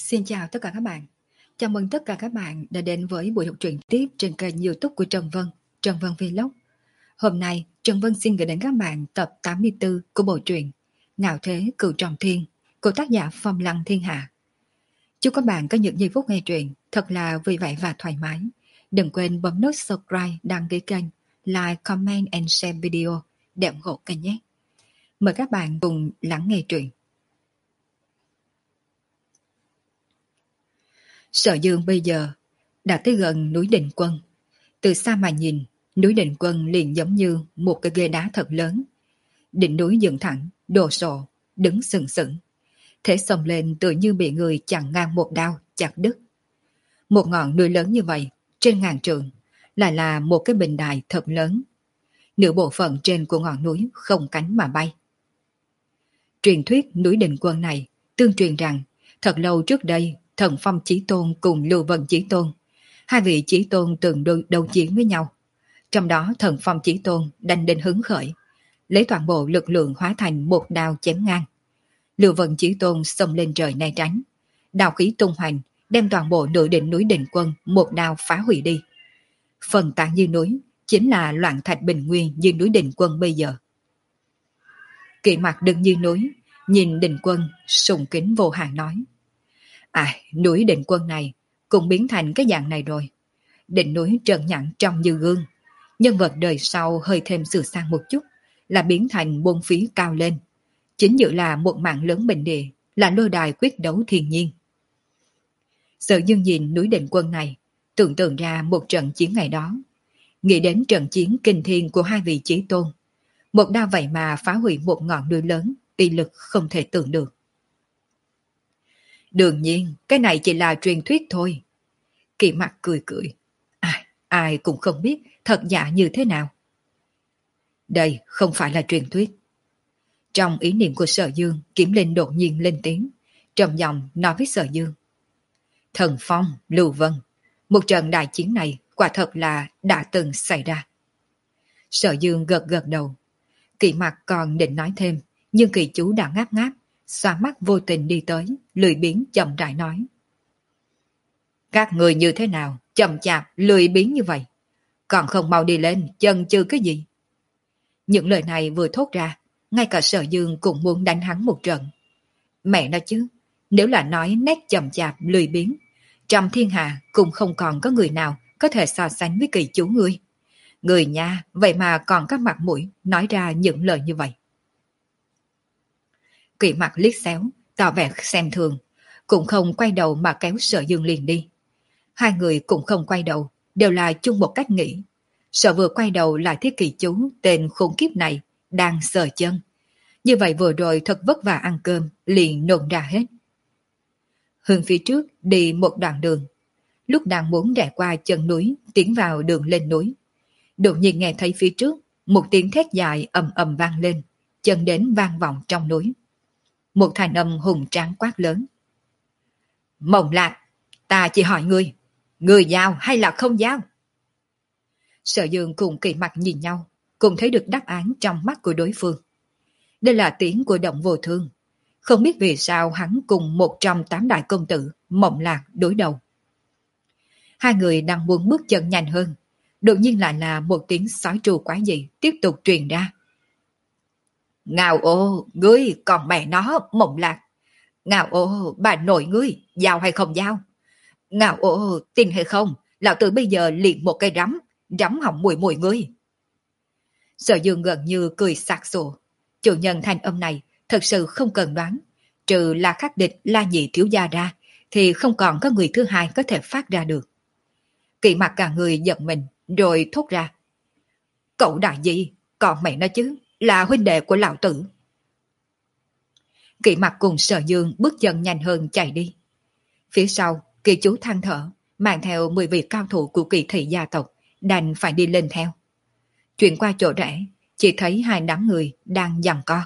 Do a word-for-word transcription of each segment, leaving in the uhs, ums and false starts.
Xin chào tất cả các bạn. Chào mừng tất cả các bạn đã đến với buổi đọc truyện tiếp trên kênh YouTube của Trần Vân, Trần Vân Vlog. Hôm nay, Trần Vân xin gửi đến các bạn tập tám mươi tư của bộ truyện Ngạo Thế Cửu Trọng Thiên của tác giả Phong Lăng Thiên Hạ. Chúc các bạn có những giây phút nghe truyện thật là vui vẻ và thoải mái. Đừng quên bấm nút subscribe, đăng ký kênh, like, comment and share video để ủng hộ kênh nhé. Mời các bạn cùng lắng nghe truyện. Sở Dương bây giờ đã tới gần núi Định Quân. Từ xa mà nhìn, núi Định Quân liền giống như một cái ghế đá thật lớn. Đỉnh núi dựng thẳng, đồ sộ, đứng sừng sững. Thế xông lên tựa như bị người chặn ngang một đao, chặt đứt. Một ngọn núi lớn như vậy, trên ngàn trượng, lại là một cái bình đài thật lớn. Nửa bộ phận trên của ngọn núi không cánh mà bay. Truyền thuyết núi Định Quân này tương truyền rằng thật lâu trước đây Thần Phong Chí Tôn cùng Lưu Vân Chí Tôn, hai vị Chí Tôn từng đấu, đấu chiến với nhau. Trong đó Thần Phong Chí Tôn đành định hứng khởi, lấy toàn bộ lực lượng hóa thành một đao chém ngang. Lưu Vân Chí Tôn xông lên trời né tránh, đao khí tung hoành, đem toàn bộ nửa đỉnh núi Định Quân một đao phá hủy đi. Phần tán như núi chính là loạn thạch bình nguyên như núi Định Quân bây giờ. Kỵ Mặc đứng như núi, nhìn Định Quân sùng kính vô hạn nói: À, núi Định Quân này cũng biến thành cái dạng này rồi. Đỉnh núi trơn nhẵn trong như gương, nhân vật đời sau hơi thêm sửa sang một chút là biến thành bốn phía cao lên, chính dự là một mạng lớn bình địa, là lôi đài quyết đấu thiên nhiên. Sở Dương nhìn núi Định Quân này, tưởng tượng ra một trận chiến ngày đó, nghĩ đến trận chiến kinh thiên của hai vị chí tôn, một đao vậy mà phá hủy một ngọn núi lớn, uy lực không thể tưởng được. Đương nhiên, cái này chỉ là truyền thuyết thôi. Kỵ Mặc cười cười. Ai, ai cũng không biết thật giả như thế nào. Đây không phải là truyền thuyết. Trong ý niệm của Sở Dương, Kiếm Linh đột nhiên lên tiếng, trầm giọng nói với Sở Dương: Thần Phong, Lưu Vân, một trận đại chiến này quả thật là đã từng xảy ra. Sở Dương gật gật đầu. Kỵ Mặc còn định nói thêm, nhưng Kỳ Chú đã ngáp ngáp, xoa mắt vô tình đi tới, lười biếng chậm rãi nói: Các người như thế nào, chậm chạp, lười biếng như vậy? Còn không mau đi lên, chần chừ cái gì? Những lời này vừa thốt ra, ngay cả Sở Dương cũng muốn đánh hắn một trận. Mẹ nói chứ, nếu là nói nét chậm chạp, lười biếng, trong thiên hạ cũng không còn có người nào có thể so sánh với Kỳ Chú ngươi. Người nha, vậy mà còn có mặt mũi nói ra những lời như vậy. Kỵ Mặc liếc xéo, tỏ vẻ xem thường, cũng không quay đầu mà kéo Sở Dương liền đi. Hai người cũng không quay đầu, đều là chung một cách nghĩ. Sở vừa quay đầu lại thấy Kỳ Chú tên khốn kiếp này đang sờ chân. Như vậy vừa rồi thật vất vả ăn cơm, liền nôn ra hết. Hướng phía trước đi một đoạn đường. Lúc đang muốn rẽ qua chân núi, tiến vào đường lên núi, đột nhiên nghe thấy phía trước một tiếng thét dài ầm ầm vang lên, chân đến vang vọng trong núi. Một thanh âm hùng tráng quát lớn: Mộng Lạc, ta chỉ hỏi ngươi, ngươi giao hay là không giao? Sở Dương cùng Kỵ Mặc nhìn nhau, cùng thấy được đáp án trong mắt của đối phương. Đây là tiếng của Động Vô Thương. Không biết vì sao hắn cùng một trong tám đại công tử Mộng Lạc đối đầu. Hai người đang muốn bước chân nhanh hơn, đột nhiên lại là một tiếng sói tru quái dị tiếp tục truyền ra: Ngạo ô, ngươi còn mẹ nó, Mộng Lạc. Ngạo ô, bà nội ngươi, giao hay không giao? Ngạo ô, tin hay không, lão tử bây giờ liền một cây rắm, rắm hỏng mùi mùi ngươi. Sở Dương gần như cười sặc sụa. Chủ nhân thanh âm này thật sự không cần đoán, trừ là khắc địch La Nhị thiếu gia ra, thì không còn có người thứ hai có thể phát ra được. Kỵ Mặc cả người giận mình, rồi thốt ra: Cậu đại gì, còn mẹ nó chứ, là huynh đệ của lão tử. Kỵ Mặc cùng Sở Dương bước chân nhanh hơn chạy đi. Phía sau, Kỳ Chú than thở, mang theo mười vị cao thủ của Kỳ thị gia tộc, đành phải đi lên theo. Chuyển qua chỗ rẽ, chỉ thấy hai đám người đang giằng co.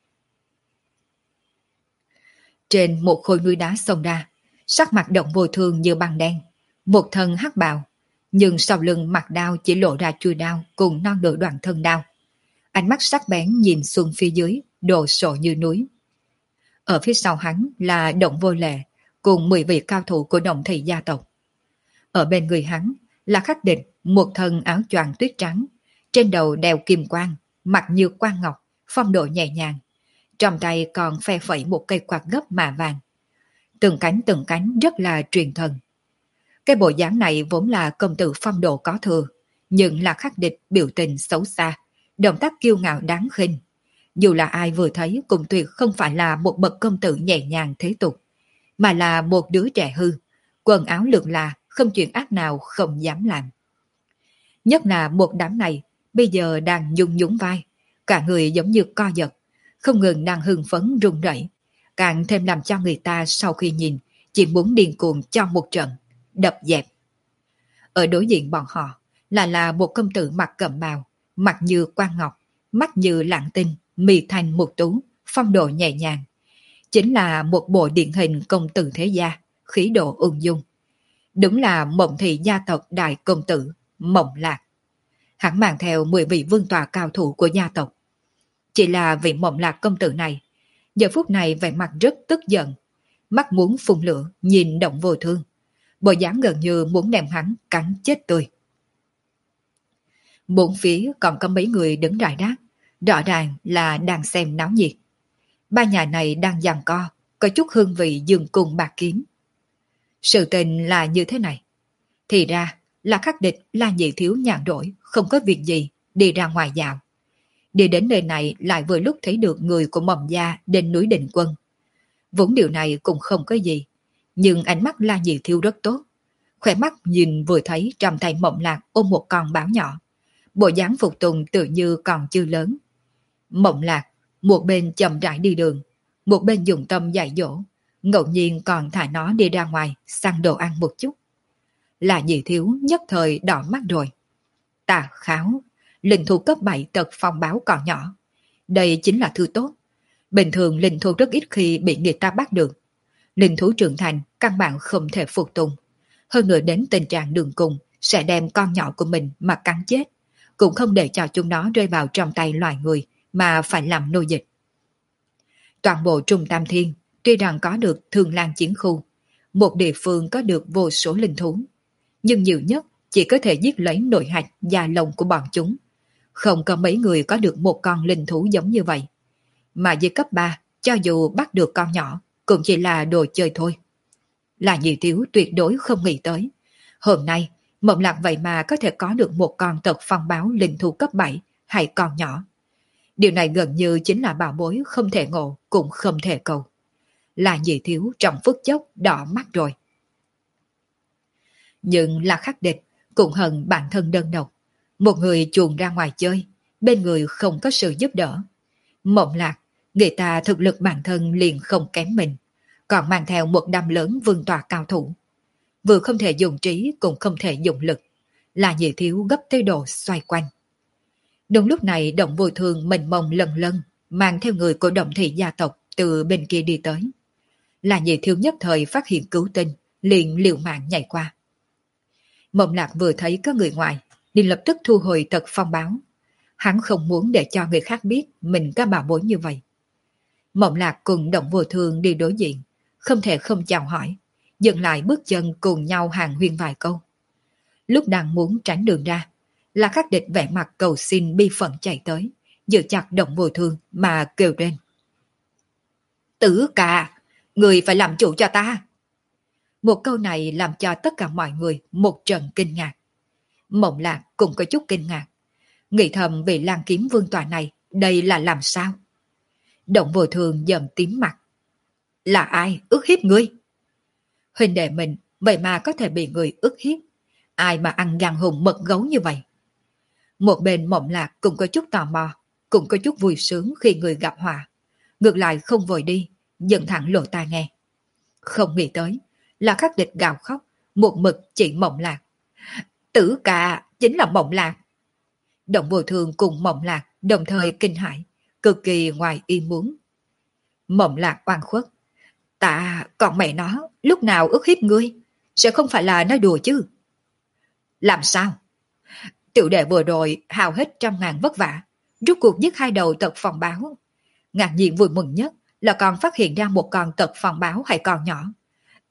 Trên một khối núi đá xông ra, sắc mặt Động Vô Thương như băng đen, một thân hắc bào, nhưng sau lưng mặt đao chỉ lộ ra chui đao cùng non nửa đoạn thân đao. Ánh mắt sắc bén nhìn xuống phía dưới, đồ sộ như núi. Ở phía sau hắn là Động Vô Lệ, cùng mười vị cao thủ của Đồng Thị gia tộc. Ở bên người hắn là Khắc Địch, một thân áo choàng tuyết trắng, trên đầu đeo kim quang, mặt như quan ngọc, phong độ nhẹ nhàng, trong tay còn phe phẩy một cây quạt gấp mạ vàng. Từng cánh từng cánh rất là truyền thần. Cái bộ dáng này vốn là công tử phong độ có thừa, nhưng là Khắc Địch biểu tình xấu xa, động tác kiêu ngạo đáng khinh. Dù là ai vừa thấy cũng tuyệt không phải là một bậc công tử nhẹ nhàng thế tục, mà là một đứa trẻ hư, quần áo lượn là, không chuyện ác nào không dám làm. Nhất là một đám này, bây giờ đang nhung nhún vai, cả người giống như co giật, không ngừng đang hưng phấn run rẩy, càng thêm làm cho người ta sau khi nhìn, chỉ muốn điên cuồng cho một trận, đập dẹp. Ở đối diện bọn họ, là là một công tử mặt cẩm bào, mặt như quan ngọc, mắt như lạng tinh, mì thành một tú, phong độ nhẹ nhàng. Chính là một bộ điển hình công tử thế gia, khí độ ung dung. Đúng là Mộng Thị gia tộc đại công tử, Mộng Lạc. Hắn mang theo mười vị vương tọa cao thủ của gia tộc. Chỉ là vị Mộng Lạc công tử này, giờ phút này vẻ mặt rất tức giận, mắt muốn phun lửa, nhìn Động Vô Thương. Bộ dáng gần như muốn đem hắn cắn chết tươi. Bốn phía còn có mấy người đứng rải rác, rõ ràng là đang xem náo nhiệt. Ba nhà này đang giằng co, có chút hương vị dương cung bạc kiếm. Sự tình là như thế này. Thì ra là Khắc Địch là nhị thiếu nhàn rỗi, không có việc gì, đi ra ngoài dạo. Đi đến nơi này lại vừa lúc thấy được người của Mộng gia đến núi Định Quân. Vốn điều này cũng không có gì, nhưng ánh mắt La Nhị thiếu rất tốt. Khỏe mắt nhìn vừa thấy trong tay Mộng Lạc ôm một con báo nhỏ. Bộ dáng phục tùng tự như còn chưa lớn. Mộng Lạc một bên chậm rãi đi đường, một bên dùng tâm dạy dỗ, ngẫu nhiên còn thả nó đi ra ngoài săn đồ ăn một chút. Là Nhị thiếu nhất thời đỏ mắt rồi. Tà Kháo, linh thú cấp bảy tật phong báo còn nhỏ. Đây chính là thứ tốt. Bình thường linh thú rất ít khi bị người ta bắt được. Linh thú trưởng thành căn bản không thể phục tùng. Hơn nữa đến tình trạng đường cùng sẽ đem con nhỏ của mình mà cắn chết, cũng không để cho chúng nó rơi vào trong tay loài người mà phải làm nô dịch. Toàn bộ Trung Tam Thiên tuy rằng có được Thương Lan chiến khu, một địa phương có được vô số linh thú, nhưng nhiều nhất chỉ có thể giết lấy nội hạch da lông của bọn chúng. Không có mấy người có được một con linh thú giống như vậy. Mà dưới cấp ba, cho dù bắt được con nhỏ, cũng chỉ là đồ chơi thôi. Là Nhị thiếu tuyệt đối không nghĩ tới. Hôm nay, Mộng Lạc vậy mà có thể có được một con tật phong báo linh thú cấp bảy hay con nhỏ. Điều này gần như chính là bảo bối không thể ngộ cũng không thể cầu. Là Nhị thiếu trong phút chốc đỏ mắt rồi. Nhưng là Khắc Địch cũng hận bản thân đơn độc. Một người chuồn ra ngoài chơi, bên người không có sự giúp đỡ. Mộng Lạc, người ta thực lực bản thân liền không kém mình, còn mang theo một đám lớn vương tọa cao thủ. Vừa không thể dùng trí cũng không thể dùng lực, là Nhị thiếu gấp tới độ xoay quanh. Đúng lúc này Động Vô Thương mình mông lần lần, mang theo người của Động Thị gia tộc từ bên kia đi tới. Là Nhị thiếu nhất thời phát hiện cứu tinh, liền liều mạng nhảy qua. Mộng Lạc vừa thấy có người ngoài, liền lập tức thu hồi tật phong báo. Hắn không muốn để cho người khác biết mình có bảo bối như vậy. Mộng Lạc cùng Động Vô Thương đi đối diện, không thể không chào hỏi, dừng lại bước chân cùng nhau hàng huyên vài câu. Lúc đang muốn tránh đường ra, là Khắc Địch vẻ mặt cầu xin bi phận chạy tới, giữ chặt Động Vô Thương mà kêu lên. Tử Ca, người phải làm chủ cho ta. Một câu này làm cho tất cả mọi người một trận kinh ngạc. Mộng Lạc cũng có chút kinh ngạc, nghĩ thầm vị Lan Kiếm vương tọa này đây là làm sao. Động Vô Thương dần tím mặt. Là ai ức hiếp ngươi? Huynh đệ mình vậy mà có thể bị người ức hiếp, ai mà ăn gan hùm mật gấu như vậy? Một bên Mộng Lạc cũng có chút tò mò, cũng có chút vui sướng khi người gặp họa, ngược lại không vội đi, dần thẳng lộ tai nghe. Không nghĩ tới là Khắc Địch gào khóc, một mực chỉ Mộng Lạc. Tử Ca chính là Mộng Lạc. Động Vô Thương cùng Mộng Lạc đồng thời kinh hãi, cực kỳ ngoài ý muốn. Mộng Lạc oan khuất. Ta, còn mẹ nó, lúc nào ức hiếp ngươi? Sẽ không phải là nói đùa chứ? Làm sao? Tiểu đệ vừa rồi hao hết trăm ngàn vất vả, rút cuộc giết hai đầu tật phong báo. Ngạc nhiên vui mừng nhất là còn phát hiện ra một con tật phong báo hay con nhỏ.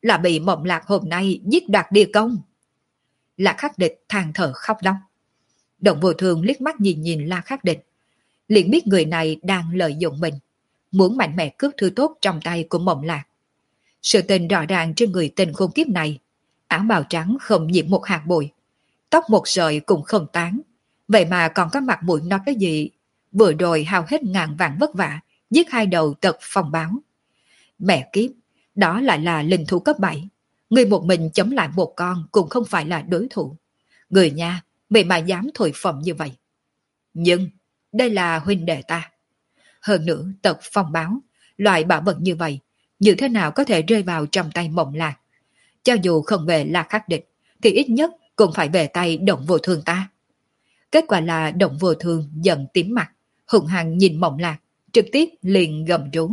là bị Mộng Lạc hôm nay giết đoạt địa công. La Khắc Địch than thở khóc lóc. Động Vô Thương liếc mắt nhìn nhìn La Khắc Địch, liền biết người này đang lợi dụng mình, muốn mạnh mẽ cướp thứ tốt trong tay của Mộng Lạc. Sự tình rõ ràng trên người tình khôn kiếp này, áo bào trắng không nhiễm một hạt bụi, tóc một sợi cũng không tán, vậy mà còn có mặt mũi nói cái gì vừa rồi hao hết ngàn vạn vất vả giết hai đầu Tật Phong Báo. Mẹ kiếp, đó lại là linh thú cấp bảy, người một mình chống lại một con cũng không phải là đối thủ. Người nha, mày mà dám thổi phồng như vậy. Nhưng đây là huynh đệ ta. Hơn nữa Tật Phong Báo, loại bảo vật như vậy, như thế nào có thể rơi vào trong tay Mộng Lạc? Cho dù không về La Khắc Địch, thì ít nhất cũng phải về tay Động Vô Thương ta. Kết quả là Động Vô Thương giận tím mặt, hùng hăng nhìn Mộng Lạc, trực tiếp liền gầm rú.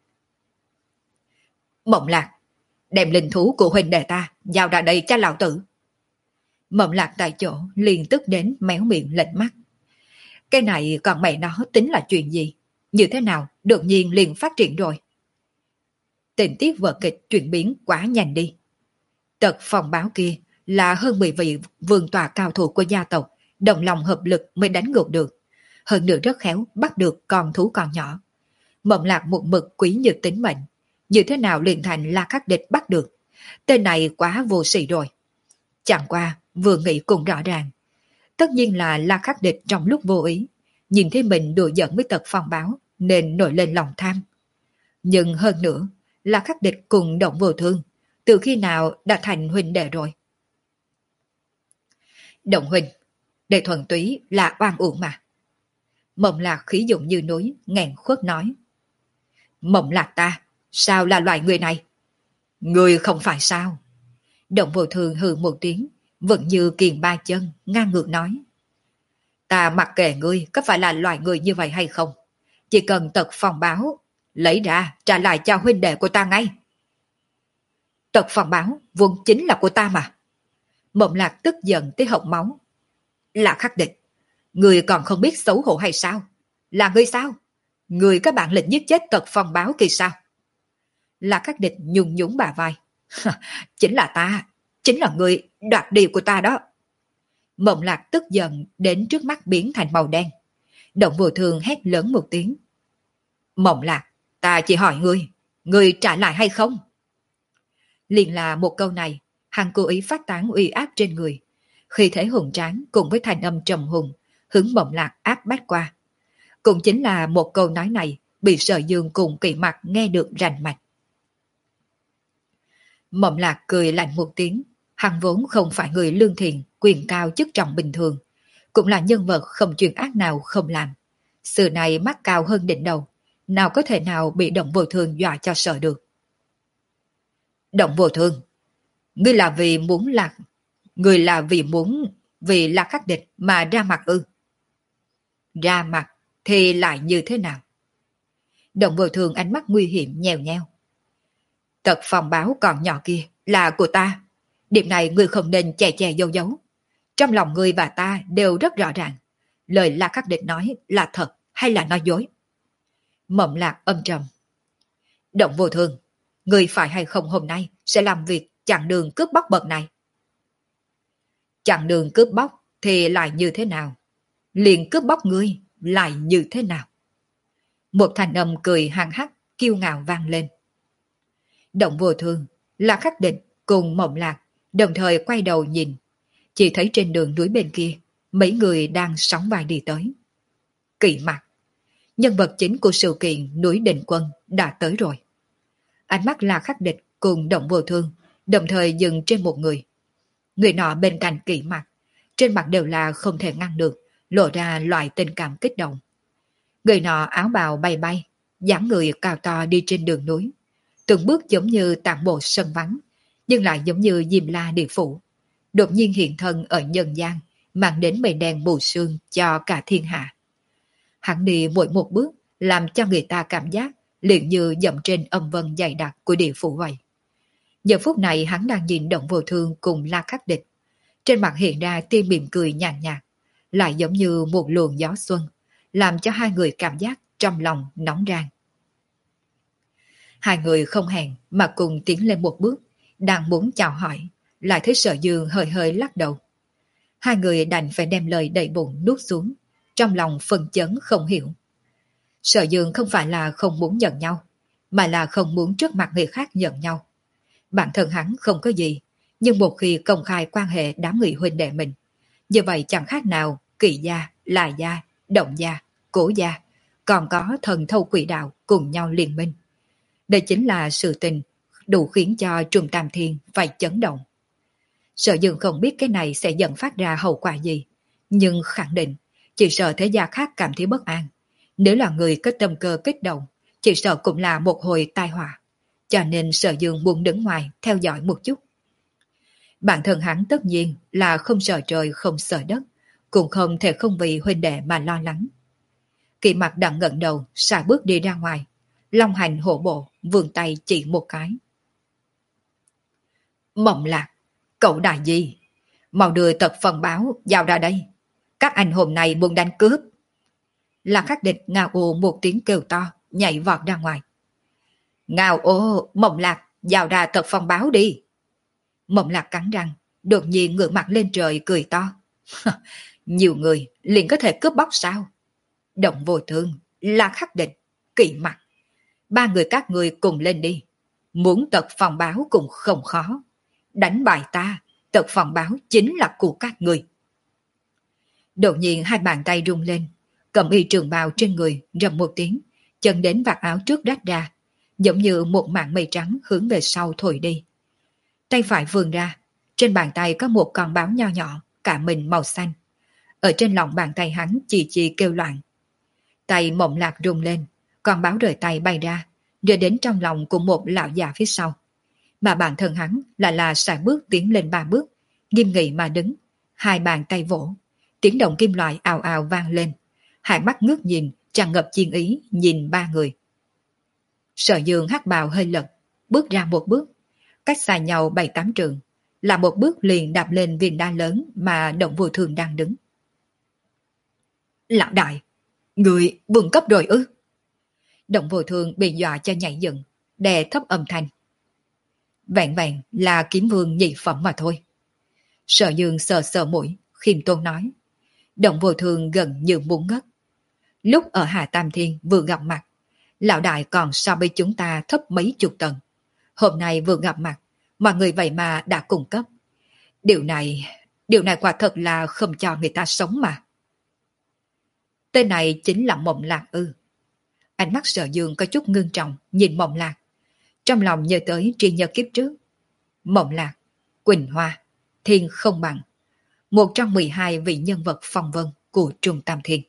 Mộng Lạc, đem linh thú của huynh đệ ta giao ra đây cho lão tử. Mộng Lạc tại chỗ liền tức đến méo miệng lệch mắt. Cái này còn mẹ nó tính là chuyện gì? Như thế nào đột nhiên liền phát triển rồi? Tình tiết vở kịch chuyển biến quá nhanh đi. Tật Phong Báo kia là hơn mười vị vương tòa cao thủ của gia tộc, đồng lòng hợp lực mới đánh ngược được. Hơn nữa rất khéo bắt được con thú còn nhỏ. Mộng Lạc một mực quý như tính mệnh, như thế nào liền thành La Khắc Địch bắt được? Tên này quá vô sỉ rồi. Chẳng qua vừa nghĩ cũng rõ ràng. Tất nhiên là La Khắc Địch trong lúc vô ý, nhìn thấy mình đùa giỡn với Tật Phong Báo nên nổi lên lòng tham. Nhưng hơn nữa, La Khắc Địch cùng Động Vô Thương từ khi nào đã thành huynh đệ rồi? Động huynh, để thuần túy là oan uổng mà. Mộng Lạc khí dụng như núi, nghẹn khuất nói. Mộng Lạc ta, sao là loại người này? Người không phải sao? Động Vô Thương hừ một tiếng, vẫn như kiền ba chân, ngang ngược nói. Ta mặc kệ ngươi có phải là loại người như vậy hay không, chỉ cần Tật Phong Báo lấy ra trả lại cho huynh đệ của ta ngay. Tật Phong Báo vốn chính là của ta mà. Mộng Lạc tức giận tới hộc máu. Là Khắc Địch, người còn không biết xấu hổ hay sao? Là ngươi sao? Người có bản lĩnh giết chết Tật Phong Báo kỳ sao? Là Khắc Địch nhún nhún bà vai. Chính là ta, chính là người đoạt điều của ta đó. Mộng Lạc tức giận đến trước mắt biến thành màu đen. Động Vô Thương hét lớn một tiếng. Mộng Lạc, ta chỉ hỏi ngươi, ngươi trả lại hay không? Liền là một câu này, hắn cố ý phát tán uy áp trên người. Khi thế hùng tráng cùng với thanh âm trầm hùng, hướng Mộng Lạc áp bách qua. Cũng chính là một câu nói này bị Sở Dương cùng Kỵ Mặc nghe được rành mạch. Mộng Lạc cười lạnh một tiếng, hắn vốn không phải người lương thiện, quyền cao chức trọng bình thường, cũng là nhân vật không chuyện ác nào không làm. Sự này mắt cao hơn đỉnh đầu, nào có thể nào bị Động Vô Thương dọa cho sợ được. Động Vô Thương, ngươi là vì muốn lạc, ngươi là vì muốn vì là Khắc Địch mà ra mặt ư? Ra mặt thì lại như thế nào? Động Vô Thương ánh mắt nguy hiểm nhèo nheo. Tật Phong Báo còn nhỏ kia là của ta. Điểm này ngươi không nên che che giấu giấu. Trong lòng ngươi và ta đều rất rõ ràng. Lời La Khắc Địch nói là thật hay là nói dối? Mộng Lạc âm trầm. Động Vô Thương, ngươi phải hay không hôm nay sẽ làm việc chặn đường cướp bóc bậc này? Chặn đường cướp bóc thì lại như thế nào? Liền cướp bóc ngươi lại như thế nào? Một thanh âm cười hăng hắc kiêu ngạo vang lên. Động Vô Thương, La Khắc Địch cùng Mộng Lạc đồng thời quay đầu nhìn, chỉ thấy trên đường núi bên kia mấy người đang sóng vai đi tới. Kỵ Mặc, nhân vật chính của sự kiện núi Định Quân đã tới rồi. Ánh mắt La Khắc Địch cùng Động Vô Thương đồng thời dừng trên một người. Người nọ bên cạnh Kỵ Mặc, trên mặt đều là không thể ngăn được, lộ ra loại tình cảm kích động. Người nọ áo bào bay bay, dáng người cao to đi trên đường núi, từng bước giống như tản bộ sân vắng, nhưng lại giống như Diêm La Địa Phủ, đột nhiên hiện thân ở nhân gian, mang đến mây đen bù sương cho cả thiên hạ. Hắn đi mỗi một bước, làm cho người ta cảm giác liền như dậm trên âm vân dày đặc của địa phủ vậy. Giờ phút này hắn đang nhìn Động Vô Thương cùng La Khắc Địch, trên mặt hiện ra tia mỉm cười nhàn nhạt, nhạt, lại giống như một luồng gió xuân, làm cho hai người cảm giác trong lòng nóng rang. Hai người không hẹn mà cùng tiến lên một bước, Đang muốn chào hỏi, lại thấy Sở Dương hơi hơi lắc đầu. Hai người đành phải đem lời đầy bụng nuốt xuống, trong lòng phân chấn không hiểu. Sở Dương không phải là không muốn nhận nhau, mà là không muốn trước mặt người khác nhận nhau. Bản thân hắn không có gì, nhưng một khi công khai quan hệ đám người huynh đệ mình, như vậy chẳng khác nào Kỳ gia, Lại gia, Động gia, Cố gia, còn có thần thâu quỷ đạo cùng nhau liên minh. Đây chính là sự tình đủ khiến cho Trùng Tam Thiên phải chấn động. Sở Dương không biết cái này sẽ dẫn phát ra hậu quả gì, nhưng khẳng định chỉ sợ thế gia khác cảm thấy bất an. Nếu là người có tâm cơ kích động, chỉ sợ cũng là một hồi tai họa. Cho nên Sở Dương muốn đứng ngoài theo dõi một chút. Bản thân hắn tất nhiên là không sợ trời không sợ đất, cũng không thể không vì huynh đệ mà lo lắng. Kỳ Mặc đặng ngẩng đầu, xài bước đi ra ngoài, long hành hổ bộ, vươn tay chỉ một cái. Mộng Lạc, cậu đại gì? Mau đưa tật phần báo giao ra đây. Các anh hôm nay muốn đánh cướp. Là Khắc Địch ngao ô một tiếng kêu to, nhảy vọt ra ngoài. Ngao ô, Mộng Lạc, giao ra tật phong báo đi. Mộng Lạc cắn răng, đột nhiên ngửa mặt lên trời cười to. Nhiều người liền có thể cướp bóc sao? Động Vô Thương, là Khắc Địch, Kỳ Mặc. Ba người các người cùng lên đi. Muốn tật phong báo cũng không khó. Đánh bại ta, tật phong báo chính là của các người. Đột nhiên hai bàn tay rung lên, cầm y trường bào trên người rầm một tiếng, chân đến vạt áo trước rách ra, giống như một mảng mây trắng hướng về sau thổi đi. Tay phải vươn ra, trên bàn tay có một con báo nho nhỏ, cả mình màu xanh. Ở trên lòng bàn tay hắn chì chì kêu loạn. Tay Mộng Lạc rung lên, con báo rời tay bay ra, rơi đến trong lòng của một lão già phía sau. Mà bản thân hắn lại là sải bước tiến lên ba bước, nghiêm nghị mà đứng, hai bàn tay vỗ, tiếng động kim loại ào ào vang lên, hai mắt ngước nhìn, tràn ngập chiên ý nhìn ba người. Sở Dương hắc bào hơi lật, bước ra một bước, cách xa nhau bảy tám trượng, là một bước liền đạp lên viên đá lớn mà Động Vô Thương đang đứng. Lão đại, người vượt cấp rồi ư? Động Vô Thương bị dọa cho nhảy dựng, đè thấp âm thanh. Vẹn vẹn là kiếm vương nhị phẩm mà thôi. Sở Dương sờ sờ mũi, khiêm tốn nói. Động Vô Thương gần như muốn ngất. Lúc ở Hà Tam Thiên vừa gặp mặt, lão đại còn so với chúng ta thấp mấy chục tầng. Hôm nay vừa gặp mặt, mọi người vậy mà đã cung cấp. Điều này, điều này quả thật là không cho người ta sống mà. Tên này chính là Mộng Lạc ư? Ánh mắt Sở Dương có chút ngưng trọng nhìn Mộng Lạc, trong lòng nhớ tới tri nhớ kiếp trước. Mộng Lạc, Quỳnh Hoa, Thiên Không Bằng, một trong mười hai vị nhân vật phong vân của Trung Tam Thiên.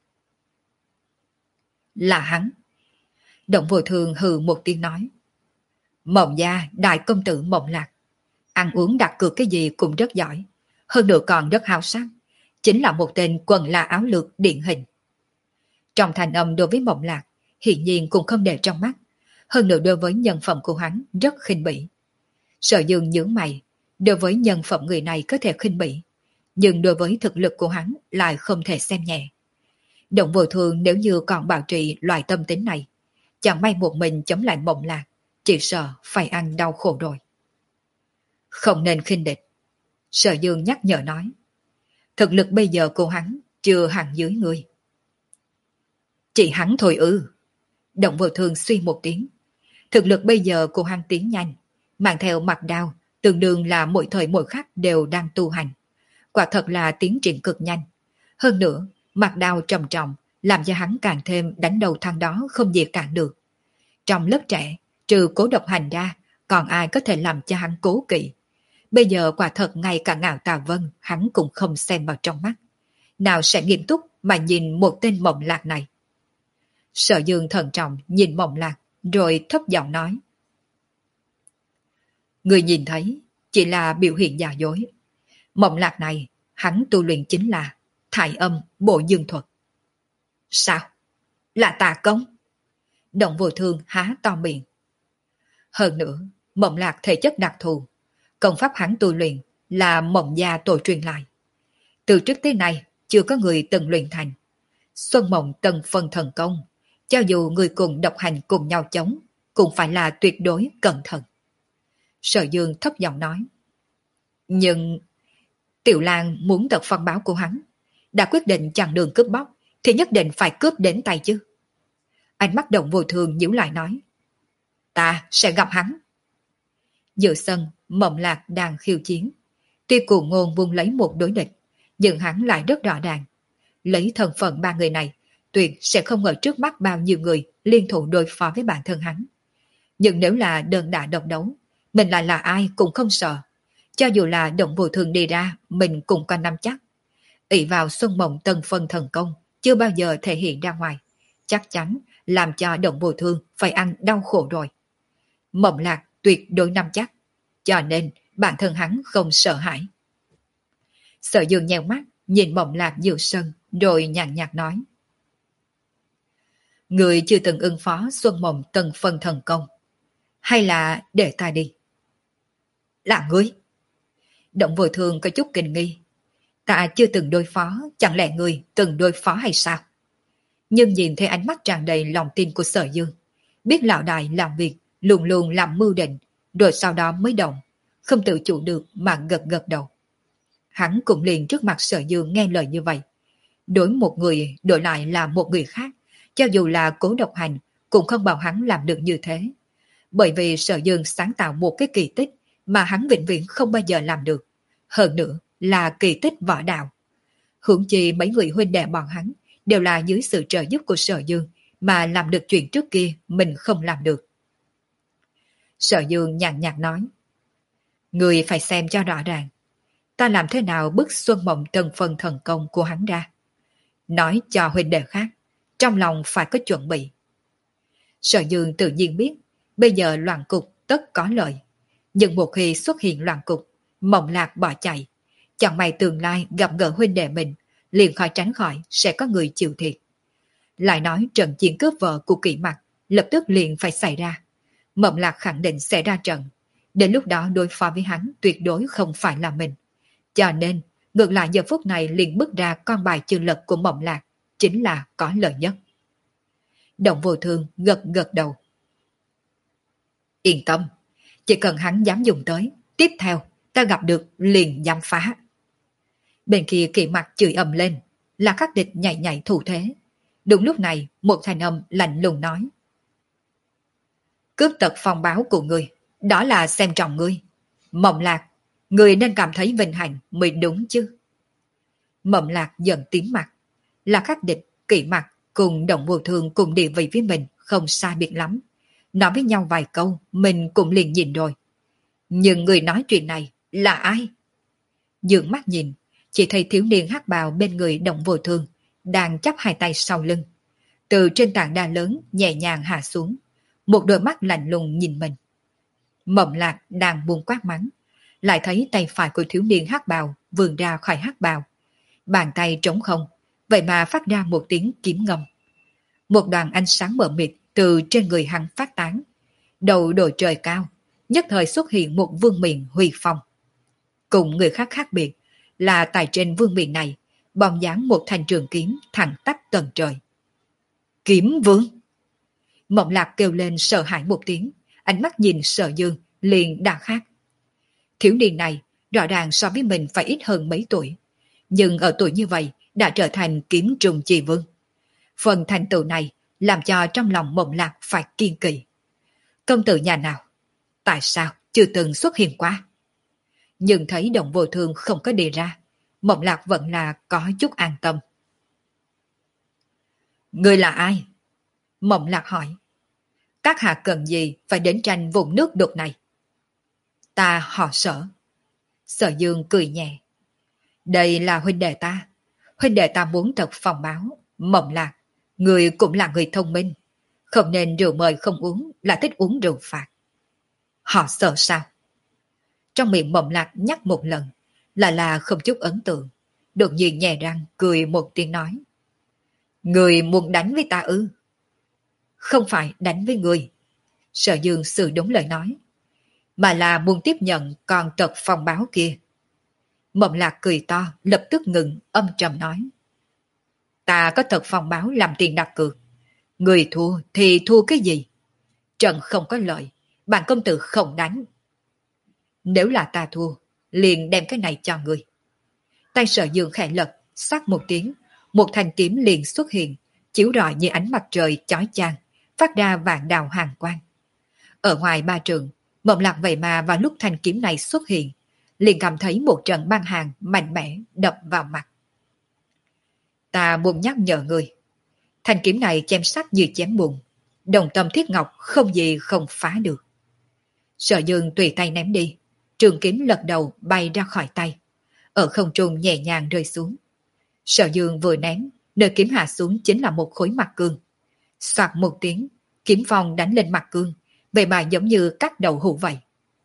Là hắn. Động Vô Thương hừ một tiếng nói. Mộng gia đại công tử Mộng Lạc, ăn uống đặt cược cái gì cũng rất giỏi, hơn nữa còn rất hào sắc, chính là một tên quần là áo lược điển hình. Trong thành âm đối với Mộng Lạc, hiển nhiên cũng không để trong mắt, hơn nữa đối với nhân phẩm của hắn rất khinh bỉ. Sở Dương nhướng mày, đối với nhân phẩm người này có thể khinh bỉ, nhưng đối với thực lực của hắn lại không thể xem nhẹ. Động Vô Thương nếu như còn bảo trì loại tâm tính này, chẳng may một mình chống lại Mộng Lạc, chỉ sợ phải ăn đau khổ rồi. Không nên khinh địch. Sở Dương nhắc nhở nói. Thực lực bây giờ của hắn chưa hẳn dưới người. Chỉ hắn thôi ư? Động Vô Thương suy một tiếng. Thực lực bây giờ của hắn tiến nhanh, mang theo mặt đao, tương đương là mỗi thời mỗi khắc đều đang tu hành. Quả thật là tiến triển cực nhanh. Hơn nữa, mặt đao trầm trọng, làm cho hắn càng thêm đánh đầu thằng đó không gì cản được. Trong lớp trẻ, trừ Cố Độc Hành ra, còn ai có thể làm cho hắn cố kỵ. Bây giờ quả thật ngay cả Ngạo Tà Vân hắn cũng không xem vào trong mắt. Nào sẽ nghiêm túc mà nhìn một tên Mộng Lạc này. Sở Dương thận trọng nhìn Mộng Lạc, rồi thấp giọng nói. Người nhìn thấy chỉ là biểu hiện giả dối. Mộng Lạc này, hắn tu luyện chính là Thải Âm Bộ Dương Thuật. Sao? Là tà công? Động Vô Thương há to miệng. Hơn nữa, Mộng Lạc thể chất đặc thù, công pháp hắn tu luyện là Mộng gia tổ truyền lại. Từ trước tới nay, chưa có người từng luyện thành. Xuân Mộng từng phần thần công, cho dù người cùng độc hành cùng nhau chống, cũng phải là tuyệt đối cẩn thận. Sở Dương thấp giọng nói. Nhưng Tiểu Lan muốn tật phong báo của hắn, đã quyết định chặn đường cướp bóc thì nhất định phải cướp đến tay chứ. Ánh mắt Động Vô Thường nhíu lại nói. Ta sẽ gặp hắn. Giữa sân, Mộng Lạc đang khiêu chiến. Tuy Cuồng Ngôn vung lấy một đối địch, nhưng hắn lại rất rõ ràng. Lấy thân phận ba người này, tuyệt sẽ không ngờ trước mắt bao nhiêu người liên thủ đối phó với bản thân hắn. Nhưng nếu là đơn đả độc đấu, mình lại là ai cũng không sợ. Cho dù là Động Vô Thường đi ra, mình cũng có nắm chắc. ỷ vào Xuân Mộng Tân Phân thần công, chưa bao giờ thể hiện ra ngoài. Chắc chắn làm cho Động Vô Thường phải ăn đau khổ rồi. Mộng Lạc tuyệt đối nắm chắc, cho nên bản thân hắn không sợ hãi. Sở Dương nheo mắt, nhìn Mộng Lạc giữa sân, rồi nhàn nhạt nói. Người chưa từng ứng phó Xuân Mộng Tân Phân thần công, hay là để ta đi? Là ngươi? Động Vô Thường có chút kinh nghi. Ta chưa từng đối phó, chẳng lẽ ngươi từng đối phó hay sao? Nhưng nhìn thấy ánh mắt tràn đầy lòng tin của Sở Dương, biết lão đại làm việc luôn luôn làm mưu định, rồi sau đó mới động, không tự chủ được mà gật gật đầu. Hắn cũng liền trước mặt Sở Dương nghe lời như vậy. Đối một người đổi lại là một người khác, cho dù là Cố Độc Hành cũng không bảo hắn làm được như thế. Bởi vì Sở Dương sáng tạo một cái kỳ tích mà hắn vĩnh viễn không bao giờ làm được. Hơn nữa là kỳ tích võ đạo. Huống chi mấy người huynh đệ bọn hắn đều là dưới sự trợ giúp của Sở Dương mà làm được chuyện trước kia mình không làm được. Sở Dương nhàn nhạt nói. Người phải xem cho rõ ràng. Ta làm thế nào bức Xuân Mộng Tân Phân thần công của hắn ra. Nói cho huynh đệ khác, trong lòng phải có chuẩn bị. Sở Dương tự nhiên biết, bây giờ loạn cục tất có lợi. Nhưng một khi xuất hiện loạn cục, Mộng Lạc bỏ chạy, chẳng may tương lai gặp gỡ huynh đệ mình, liền khỏi tránh khỏi sẽ có người chịu thiệt. Lại nói trận chiến cướp vợ của Kỷ Mặc lập tức liền phải xảy ra. Mộng Lạc khẳng định sẽ ra trận. Đến lúc đó đối phó với hắn tuyệt đối không phải là mình. Cho nên, ngược lại giờ phút này liền bước ra con bài chưa lật của Mộng Lạc, chính là có lợi nhất. Động Vô Thường gật gật đầu. Yên tâm, chỉ cần hắn dám dùng tới, tiếp theo ta gặp được liền dám phá. Bên kia Kỷ Mặc chửi ầm lên, là khắc địch nhảy nhảy thủ thế. Đúng lúc này, một thanh âm lạnh lùng nói. Cướp tật phong báo của ngươi, đó là xem trọng ngươi. Mộng Lạc, ngươi nên cảm thấy vinh hạnh mới đúng chứ. Mộng Lạc giận tím mặt, là khắc địch, Kỷ Mặc cùng Động Vô Thường cùng địa vị với mình không sai biệt lắm. Nói với nhau vài câu, mình cũng liền nhìn rồi. Nhưng người nói chuyện này là ai? Dường mắt nhìn, chỉ thấy thiếu niên hắc bào bên người Động Vô Thường đang chắp hai tay sau lưng. Từ trên tảng đá lớn nhẹ nhàng hạ xuống, một đôi mắt lạnh lùng nhìn mình. Mộng Lạc đang buông quát mắng, lại thấy tay phải của thiếu niên hắc bào vươn ra khỏi hắc bào. Bàn tay trống không, vậy mà phát ra một tiếng kiếm ngâm. Một đoàn ánh sáng mờ mịt từ trên người hắn phát tán. Đầu đội trời cao, nhất thời xuất hiện một vương miện huy phong. Cùng người khác khác biệt là tại trên vương miện này, bóng dáng một thanh trường kiếm thẳng tắp tầng trời. Kiếm vương! Mộng Lạc kêu lên sợ hãi một tiếng, ánh mắt nhìn Sở Dương liền đã khác. Thiếu niên này rõ ràng so với mình phải ít hơn mấy tuổi, nhưng ở tuổi như vậy đã trở thành kiếm trùng chi vương. Phần thành tựu này làm cho trong lòng Mộng Lạc phải kiên kỳ. Công tử nhà nào? Tại sao chưa từng xuất hiện qua? Nhưng thấy Động Vô Thường không có đề ra, Mộng Lạc vẫn là có chút an tâm. Người là ai? Mộng Lạc hỏi. Các hạ cần gì phải đến tranh vùng nước đục này? Ta họ Sở. Sở Dương cười nhẹ. Đây là huynh đệ ta. Huynh đệ ta muốn thật phòng báo. Mộng Lạc, người cũng là người thông minh. Không nên rượu mời không uống, là thích uống rượu phạt. Họ Sở sao? Trong miệng Mộng Lạc nhắc một lần, là là không chút ấn tượng. Đột nhiên nhè răng cười một tiếng nói. Người muốn đánh với ta ư? Không phải đánh với người. Sở Dương sự đúng lời nói. Mà là muốn tiếp nhận con tật phong báo kia. Mộng Lạc cười to, lập tức ngừng, âm trầm nói. Ta có tật phong báo làm tiền đặt cược. Người thua thì thua cái gì? Trận không có lợi, bản công tử không đánh. Nếu là ta thua, liền đem cái này cho ngươi. Tay Sở Dương khẽ lật, sắc một tiếng, một thanh kiếm liền xuất hiện, chiếu rọi như ánh mặt trời chói chang, phát ra vạn đạo hàn quang. Ở ngoài ba trường, Mộng Lạc vậy mà vào lúc thanh kiếm này xuất hiện, liền cảm thấy một trận băng hàn mạnh mẽ đập vào mặt. Ta muốn nhắc nhở người, thanh kiếm này chém sắc như chém bùn, đồng tâm thiết ngọc không gì không phá được. Sở Dương tùy tay ném đi, trường kiếm lật đầu bay ra khỏi tay, ở không trung nhẹ nhàng rơi xuống. Sở Dương vừa ném, nơi kiếm hạ xuống chính là một khối mặt cương. Soạt một tiếng, kiếm phong đánh lên mặt cương, vậy mà giống như cắt đầu hũ vậy.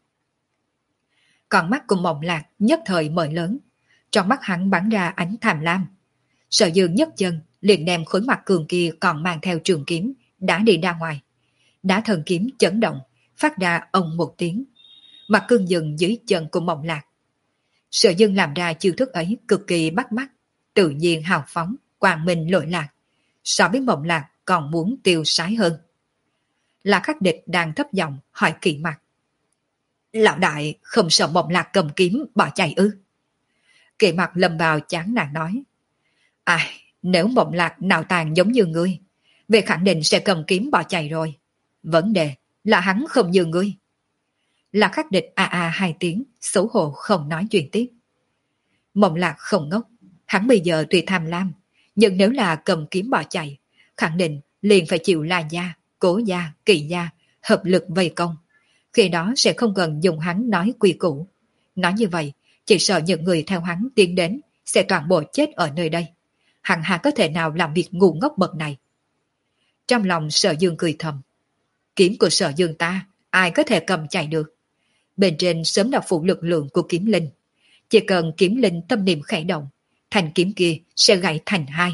Còn mắt của Mộng Lạc nhất thời mở lớn, trong mắt hắn bắn ra ánh tham lam. Sở Dương nhấc chân, liền đem khối mặt cương kia còn mang theo trường kiếm, đã đi ra ngoài. Đá thần kiếm chấn động, phát ra ông một tiếng. Mặt cương dừng dưới chân của Mộng Lạc. Sở Dương làm ra chiêu thức ấy cực kỳ bắt mắt, tự nhiên hào phóng, quang minh lỗi lạc. So với Mộng Lạc còn muốn tiêu sái hơn. Là Khắc Địch đang thấp giọng hỏi Kỵ Mặc. Lão đại không sợ Mộng Lạc cầm kiếm bỏ chạy ư? Kỵ Mặc lầm vào chán nản nói. Ai, nếu Mộng Lạc nào tàn giống như ngươi, về khẳng định sẽ cầm kiếm bỏ chạy rồi. Vấn đề là hắn không như ngươi. Là Khắc Địch a a hai tiếng, xấu hổ không nói chuyện tiếp. Mộng Lạc không ngốc, hắn bây giờ tuy tham lam, nhưng nếu là cầm kiếm bỏ chạy, khẳng định liền phải chịu La gia, Cố gia, Kỵ gia hợp lực vây công. Khi đó sẽ không cần dùng hắn nói quy củ. Nói như vậy, chỉ sợ những người theo hắn tiến đến sẽ toàn bộ chết ở nơi đây. Hắn hà có thể nào làm việc ngu ngốc bậc này? Trong lòng Sở Dương cười thầm. Kiếm của Sở Dương ta, ai có thể cầm chạy được? Bên trên sớm đã phụ lực lượng của kiếm linh. Chỉ cần kiếm linh tâm niệm khẽ động, thành kiếm kia sẽ gãy thành hai.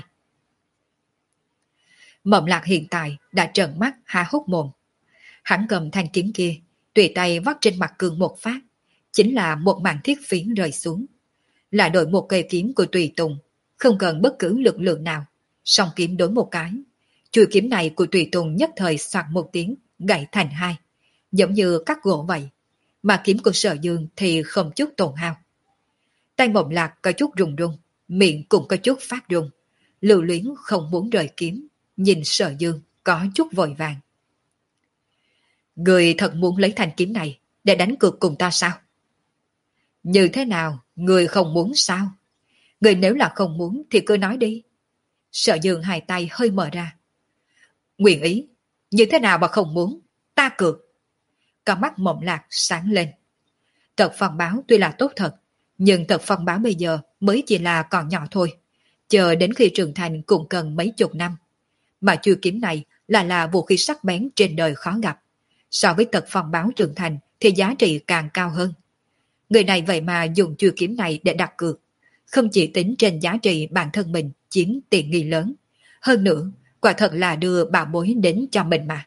Mộng Lạc hiện tại đã trợn mắt há hốc mồm. Hắn cầm thanh kiếm kia, tùy tay vắt trên mặt cương một phát, chính là một mảng thiết phiến rơi xuống. Là đổi một cây kiếm của Tùy Tùng, không cần bất cứ lực lượng nào, song kiếm đối một cái. Chuôi kiếm này của Tùy Tùng nhất thời soạt một tiếng, gãy thành hai, giống như cắt gỗ vậy. Mà kiếm của Sở Dương thì không chút tổn hao. Tay Mộng Lạc có chút rung rung, miệng cũng có chút phát rung. Lưu luyến không muốn rời kiếm, nhìn Sở Dương có chút vội vàng. Người thật muốn lấy thanh kiếm này để đánh cược cùng ta sao? Như thế nào, người không muốn sao? Người nếu là không muốn thì cứ nói đi. Sở Dương hai tay hơi mở ra. Nguyện ý, như thế nào mà không muốn, ta cược. Con mắt Mộng Lạc sáng lên. Tật phong báo tuy là tốt thật, nhưng tật phong báo bây giờ mới chỉ là còn nhỏ thôi. Chờ đến khi trưởng thành cũng cần mấy chục năm. Mà chuôi kiếm này là là vũ khí sắc bén trên đời khó gặp. So với tật phong báo trưởng thành thì giá trị càng cao hơn. Người này vậy mà dùng chuôi kiếm này để đặt cược. Không chỉ tính trên giá trị bản thân mình chiếm tiện nghi lớn. Hơn nữa, quả thật là đưa bảo bối đến cho mình mà.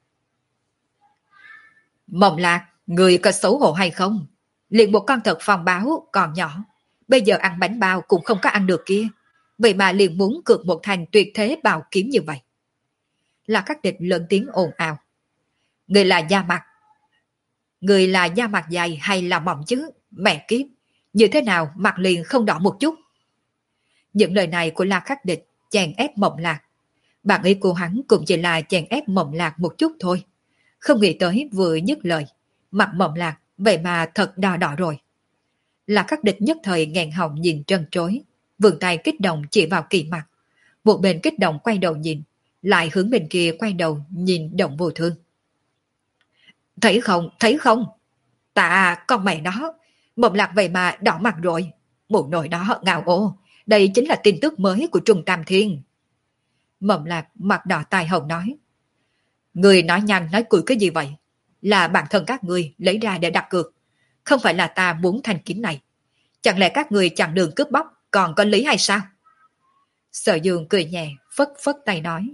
Mộng Lạc, người có xấu hổ hay không? Liền một con thật phong báo còn nhỏ, bây giờ ăn bánh bao cũng không có ăn được kia. Vậy mà liền muốn cược một thành tuyệt thế bào kiếm như vậy. Là Khắc Địch lớn tiếng ồn ào. Người là da mặt. Người là da mặt dày hay là mỏng chứ? Mẹ kiếp, như thế nào mặt liền không đỏ một chút? Những lời này của La Khắc Địch chèn ép Mộng Lạc. Bản ý của hắn cũng chỉ là chèn ép Mộng Lạc một chút thôi. Không nghĩ tới vừa dứt lời, mặt Mộng Lạc vậy mà thật đỏ đỏ rồi. La Khắc Địch nhất thời nghẹn họng nhìn trân trối, vươn tay kích động chỉ vào Kỳ Mặc. Một bên kích động quay đầu nhìn, lại hướng bên kia quay đầu nhìn Động Vô Thương. Thấy không, thấy không? Ta, con mẹ nó, Mộng Lạc vậy mà đỏ mặt rồi. Mụ nội đó ngào ô, đây chính là tin tức mới của Trung Tam Thiên. Mộng Lạc mặt đỏ tai hồng nói. Người nói nhanh nói cùi cái gì vậy? Là bản thân các người lấy ra để đặt cược. Không phải là ta muốn thanh kiếm này. Chẳng lẽ các người chặn đường cướp bóc còn có lý hay sao? Sở Dương cười nhẹ, phất phất tay nói.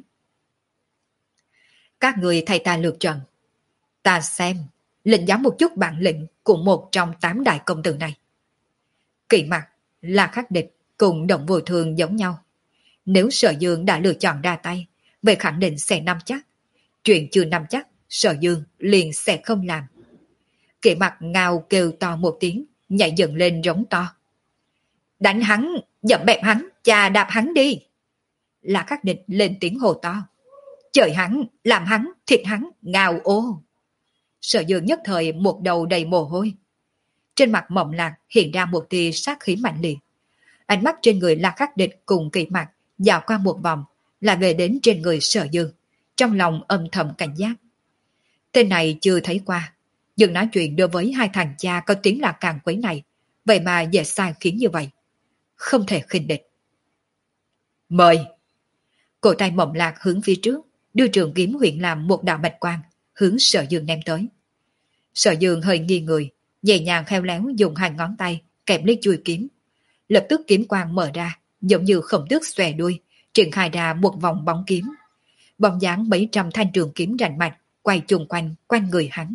Các người thay ta lượt trận. Ta xem, lĩnh giáo một chút bản lĩnh của một trong tám đại công tử này. Kỵ Mặc, La Khắc Địch cùng Động Vô Thường giống nhau. Nếu Sở Dương đã lựa chọn ra tay, vậy khẳng định sẽ nắm chắc. Chuyện chưa nắm chắc, Sở Dương liền sẽ không làm. Kỵ Mặc ngao kêu to một tiếng, nhảy dựng lên rống to. Đánh hắn, dậm bẹp hắn, chà đạp hắn đi. La Khắc Định lên tiếng hồ to. Trời hắn, làm hắn, thịt hắn, ngao ô. Sở Dương nhất thời một đầu đầy mồ hôi. Trên mặt Mộng Lạc hiện ra một tia sát khí mạnh liệt. Ánh mắt trên người La Khắc Định cùng Kỵ Mặc dạo qua một vòng, là về đến trên người Sở Dương, trong lòng âm thầm cảnh giác. Tên này chưa thấy qua, nhưng nói chuyện đối với hai thằng cha có tiếng là càng quấy này, vậy mà dễ sai khiến như vậy. Không thể khinh địch. Mời! Cổ tay Mộng Lạc hướng phía trước, đưa trường kiếm huyện làm một đạo bạch quang, hướng Sở Dương ném tới. Sở Dương hơi nghiêng người, nhẹ nhàng khéo léo dùng hai ngón tay kẹp lấy chuôi kiếm. Lập tức kiếm quang mở ra, giống như khổng tước xòe đuôi, triển khai ra một vòng bóng kiếm. Bóng dáng mấy trăm thanh trường kiếm rành mạch quay chung quanh quanh người hắn.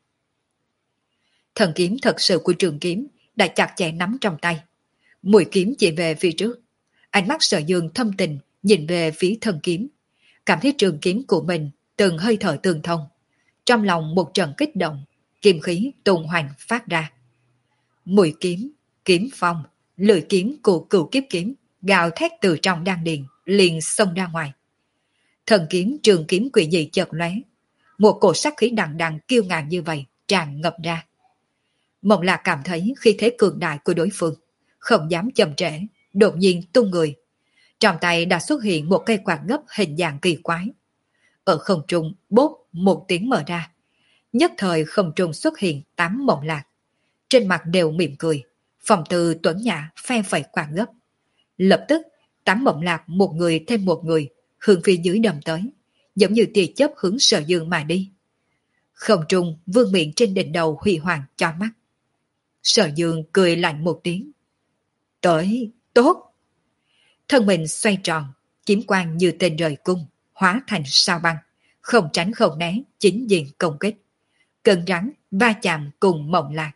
Thần kiếm thật sự của trường kiếm đã chặt chẽ nắm trong tay. Mũi kiếm chỉ về phía trước. Ánh mắt Sở Dương thâm tình nhìn về phía thần kiếm, cảm thấy trường kiếm của mình từng hơi thở tương thông. Trong lòng một trận kích động, kim khí tung hoành phát ra. Mũi kiếm, kiếm phong, lưỡi kiếm của cửu kiếp kiếm gào thét từ trong đan điền liền xông ra ngoài. Thần kiếm trường kiếm quỷ dị chợt lóe, một cổ sát khí đằng đằng kiêu ngạo như vậy tràn ngập ra. Mộng Lạc cảm thấy khí thế cường đại của đối phương, không dám chậm trễ, đột nhiên tung người. Trong tay đã xuất hiện một cây quạt gấp hình dạng kỳ quái. Ở không trung bốp một tiếng mở ra, nhất thời không trung xuất hiện tám Mộng Lạc. Trên mặt đều mỉm cười, phong tư tuấn nhã phe phẩy quạt gấp. Lập tức tám Mộng Lạc một người thêm một người hướng phía dưới đâm tới, giống như tia chớp hướng Sở Dương mà đi. Không trung vương miện trên đỉnh đầu huy hoàng cho mắt. Sở Dương cười lạnh một tiếng. Tới, tốt. Thân mình xoay tròn, kiếm quang như tên rời cung, hóa thành sao băng, không tránh không né, chính diện công kích. Cân rắn va chạm cùng Mộng Lạc.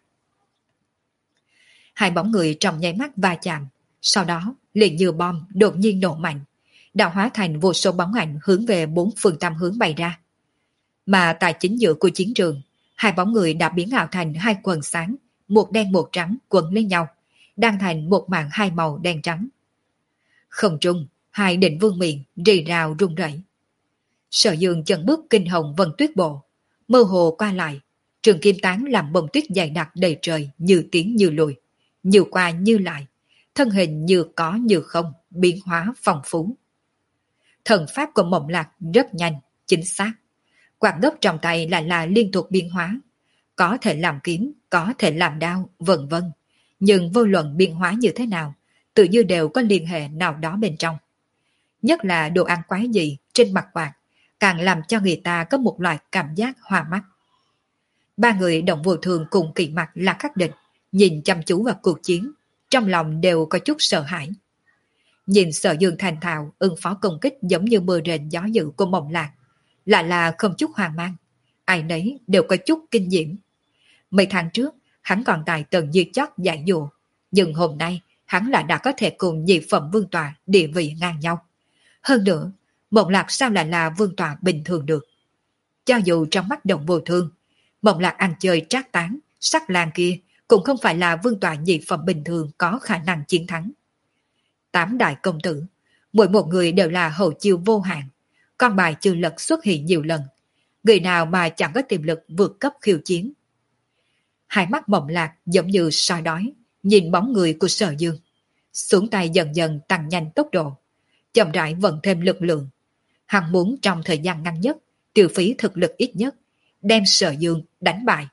Hai bóng người trong nháy mắt va chạm, sau đó liền như bom đột nhiên nổ mạnh, đã hóa thành vô số bóng ảnh hướng về bốn phương tám hướng bay ra. Mà tại chính giữa của chiến trường, hai bóng người đã biến ảo thành hai quần sáng, một đen một trắng quấn lên nhau, đang thành một màn hai màu đen trắng. Không trung, hai định vương miện rì rào rung rẩy. Sở Dương chân bước kinh hồng vân tuyết bộ, mơ hồ qua lại, trường kim tán làm bông tuyết dày đặc đầy trời, như tiến như lùi, như qua như lại, thân hình như có như không, biến hóa phong phú. Thần pháp của Mộng Lạc rất nhanh, chính xác. Quạt gấp trong tay lại là liên tục biến hóa, có thể làm kiếm, có thể làm đao, vân vân. Nhưng vô luận biến hóa như thế nào, tự như đều có liên hệ nào đó bên trong. Nhất là đồ ăn quái dị trên mặt quạt, càng làm cho người ta có một loại cảm giác hoa mắt. Ba người Động Vô Thường cùng Kỵ Mặc là Khắc Định, nhìn chăm chú vào cuộc chiến, trong lòng đều có chút sợ hãi. Nhìn Sở Dương thành thạo ứng phó công kích giống như mưa rền gió dữ của Mộng Lạc, lại là không chút hoang mang, ai nấy đều có chút kinh diễm. Mấy tháng trước, hắn còn tài tần như chót giải dụ, nhưng hôm nay hắn lại đã có thể cùng nhị phẩm vương tọa địa vị ngang nhau. Hơn nữa, Mộng Lạc sao lại là vương tọa bình thường được? Cho dù trong mắt Động Vô Thương, Mộng Lạc ăn chơi trác tán, sắc lang kia cũng không phải là vương tọa nhị phẩm bình thường có khả năng chiến thắng. Tám đại công tử, mỗi một người đều là hậu chiêu vô hạn, con bài trừ lật xuất hiện nhiều lần, người nào mà chẳng có tiềm lực vượt cấp khiêu chiến. Hai mắt Mộng Lạc giống như soi đói, nhìn bóng người của Sở Dương, xuống tay dần dần tăng nhanh tốc độ, chậm rãi vận thêm lực lượng. Hắn muốn trong thời gian ngắn nhất, tiêu phí thực lực ít nhất, đem Sở Dương đánh bại.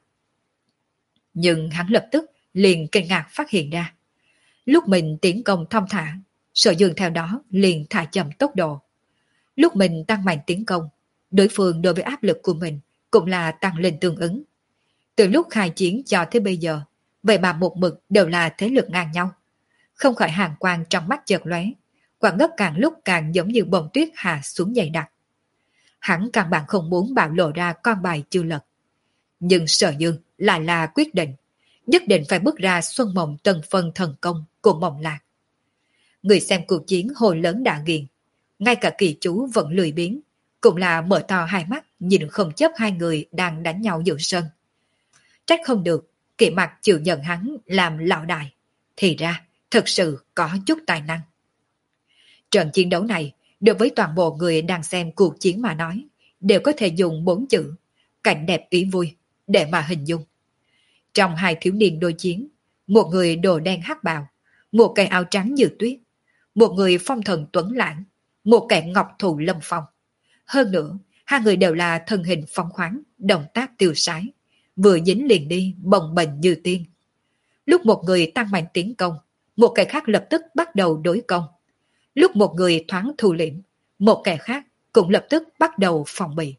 Nhưng hắn lập tức liền kinh ngạc phát hiện ra, lúc mình tiến công thong thả, Sở Dương theo đó liền thả chậm tốc độ. Lúc mình tăng mạnh tiến công, đối phương đối với áp lực của mình cũng là tăng lên tương ứng. Từ lúc khai chiến cho tới bây giờ, vậy mà một mực đều là thế lực ngang nhau. Không khỏi hàn quang trong mắt chợt lóe, quạt gấp càng lúc càng giống như bông tuyết hạ xuống dày đặc. Hắn căn bản không muốn bạo lộ ra con bài chưa lật. Nhưng Sở Dương lại là quyết định, nhất định phải bước ra xuân mộng tân phân thần công của Mộng Lạc. Người xem cuộc chiến hồ lớn đã nghiền, ngay cả kỳ chú vẫn lười biếng, cũng là mở to hai mắt nhìn không chấp hai người đang đánh nhau giữa sân. trách không được, Kỵ Mặc chịu nhận hắn làm lão đại. Thì ra, thật sự có chút tài năng. Trận chiến đấu này, đối với toàn bộ người đang xem cuộc chiến mà nói, đều có thể dùng bốn chữ, cảnh đẹp ý vui, để mà hình dung. Trong hai thiếu niên đối chiến, một người đồ đen hắc bào, một cây áo trắng như tuyết, một người phong thần tuấn lãng, một kẻ ngọc thụ lâm phong. Hơn nữa, hai người đều là thân hình phóng khoáng, động tác tiêu sái, vừa dính liền đi bồng bềnh như tiên. Lúc một người tăng mạnh tiến công, một kẻ khác lập tức bắt đầu đối công. Lúc một người thoáng thu liễm, một kẻ khác cũng lập tức bắt đầu phòng bị.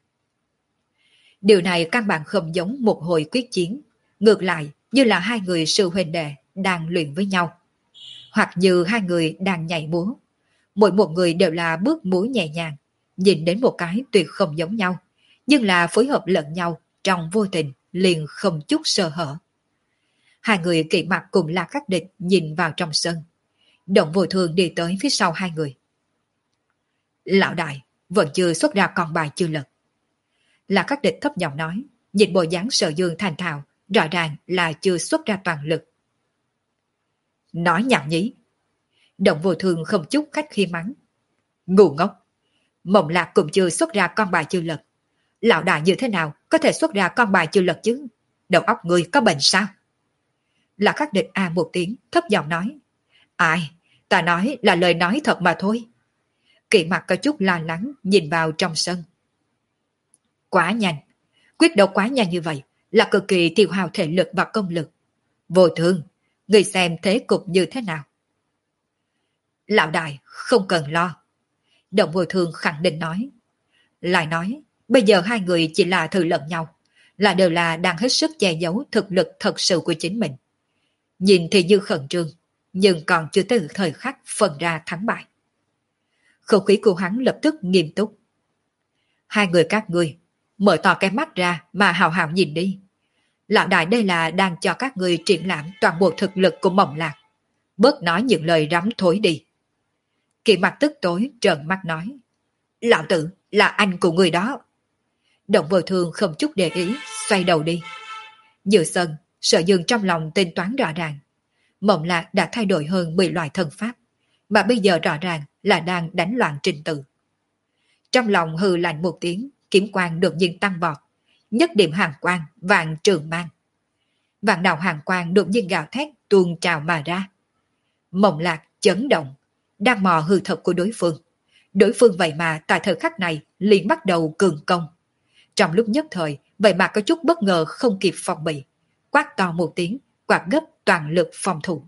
Điều này căn bản không giống một hồi quyết chiến, ngược lại như là hai người sư huynh đệ đang luyện với nhau. Hoặc như hai người đang nhảy múa. Mỗi một người đều là bước múa nhẹ nhàng, nhìn đến một cái tuyệt không giống nhau, nhưng là phối hợp lẫn nhau trong vô tình liền không chút sơ hở. Hai người Kỵ Mặc cùng La Khắc Địch nhìn vào trong sân. Động Vô Thường đi tới phía sau hai người. Lão đại vẫn chưa xuất ra con bài chưa lật. La Khắc Địch thấp giọng nói, nhìn bộ dáng Sở Dương thành thạo, rõ ràng là chưa xuất ra toàn lực. Nói nhảm nhí. Động Vô Thường không chút khách khi mắng. Ngu ngốc. Mộng Lạc cũng chưa xuất ra con bài chưa lật. Lão đại như thế nào có thể xuất ra con bài chưa lật chứ? Đầu óc người có bệnh sao? La Khắc Địch à một tiếng, thấp giọng nói. Ai, ta nói là lời nói thật mà thôi. Kỵ Mặc có chút lo lắng nhìn vào trong sân. Quá nhanh, quyết đấu quá nhanh như vậy là cực kỳ tiêu hao thể lực và công lực. Vô Thường, người xem thế cục như thế nào? Lão đại không cần lo. Động Vô Thường khẳng định nói. Lại nói, bây giờ hai người chỉ là thử lẫn nhau, là đều là đang hết sức che giấu thực lực thật sự của chính mình. Nhìn thì như khẩn trương, nhưng còn chưa tới thời khắc phân ra thắng bại. Không khí của hắn lập tức nghiêm túc. Hai người các ngươi, mở to cái mắt ra mà hào hào nhìn đi. Lão đại đây là đang cho các ngươi triển lãm toàn bộ thực lực của Mộng Lạc. Bớt nói những lời rắm thối đi. Kỵ Mặc tức tối trợn mắt nói. Lão tử là anh của người đó. Động Vô Thường không chút để ý, xoay đầu đi. Giữa sân, Sở Dương trong lòng tính toán rõ ràng. Mộng Lạc đã thay đổi hơn mười loại thần pháp, mà bây giờ rõ ràng là đang đánh loạn trình tự. Trong lòng hừ lạnh một tiếng, kiếm quang đột nhiên tăng vọt, nhất điểm hàng quang vạn trường mang. Vạn đạo hàng quang đột nhiên gào thét tuôn trào mà ra. Mộng Lạc chấn động, đang mò hư thật của đối phương. Đối phương vậy mà tại thời khắc này liền bắt đầu cường công. Trong lúc nhất thời, vậy mà có chút bất ngờ không kịp phòng bị. Quát to một tiếng, quạt gấp toàn lực phòng thủ.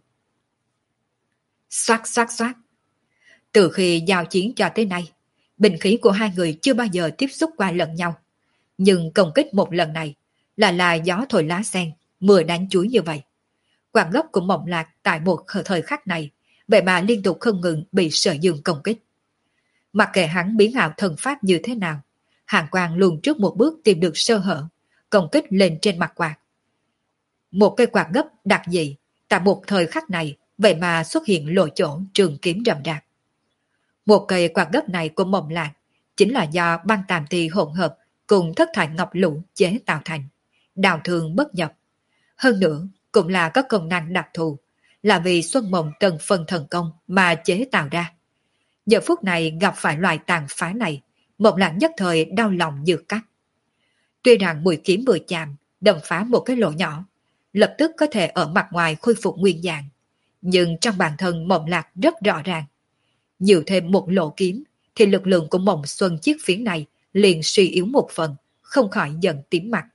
Xoát xoát xoát. Từ khi giao chiến cho tới nay, binh khí của hai người chưa bao giờ tiếp xúc qua lẫn nhau. Nhưng công kích một lần này là là gió thổi lá sen, mưa đánh chuối như vậy. Quạt gốc của Mộng Lạc tại một thời khắc này, vậy mà liên tục không ngừng bị Sở Dương công kích. Mặc kệ hắn biến ảo thần pháp như thế nào, Hàng Quang luôn trước một bước tìm được sơ hở, công kích lên trên mặt quạt. Một cây quạt gấp đặc dị, tại một thời khắc này, vậy mà xuất hiện lộ chỗ trường kiếm rậm rạp. Một cây quạt gấp này của Mộng Lạc chính là do băng tàm ti hỗn hợp cùng thất thải ngọc lũ chế tạo thành, đào thương bất nhập. Hơn nữa, cũng là có công năng đặc thù, là vì Xuân Mộng Tần phân thần công mà chế tạo ra. Giờ phút này gặp phải loại tàn phá này, Mộng Lạc nhất thời đau lòng như cắt. Tuy rằng mũi kiếm vừa chạm, đâm phá một cái lỗ nhỏ, lập tức có thể ở mặt ngoài khôi phục nguyên dạng, nhưng trong bản thân Mộng Lạc rất rõ ràng. Nhiều thêm một lỗ kiếm, thì lực lượng của Mộng Xuân chiếc phiến này liền suy yếu một phần, không khỏi giận tím mặt.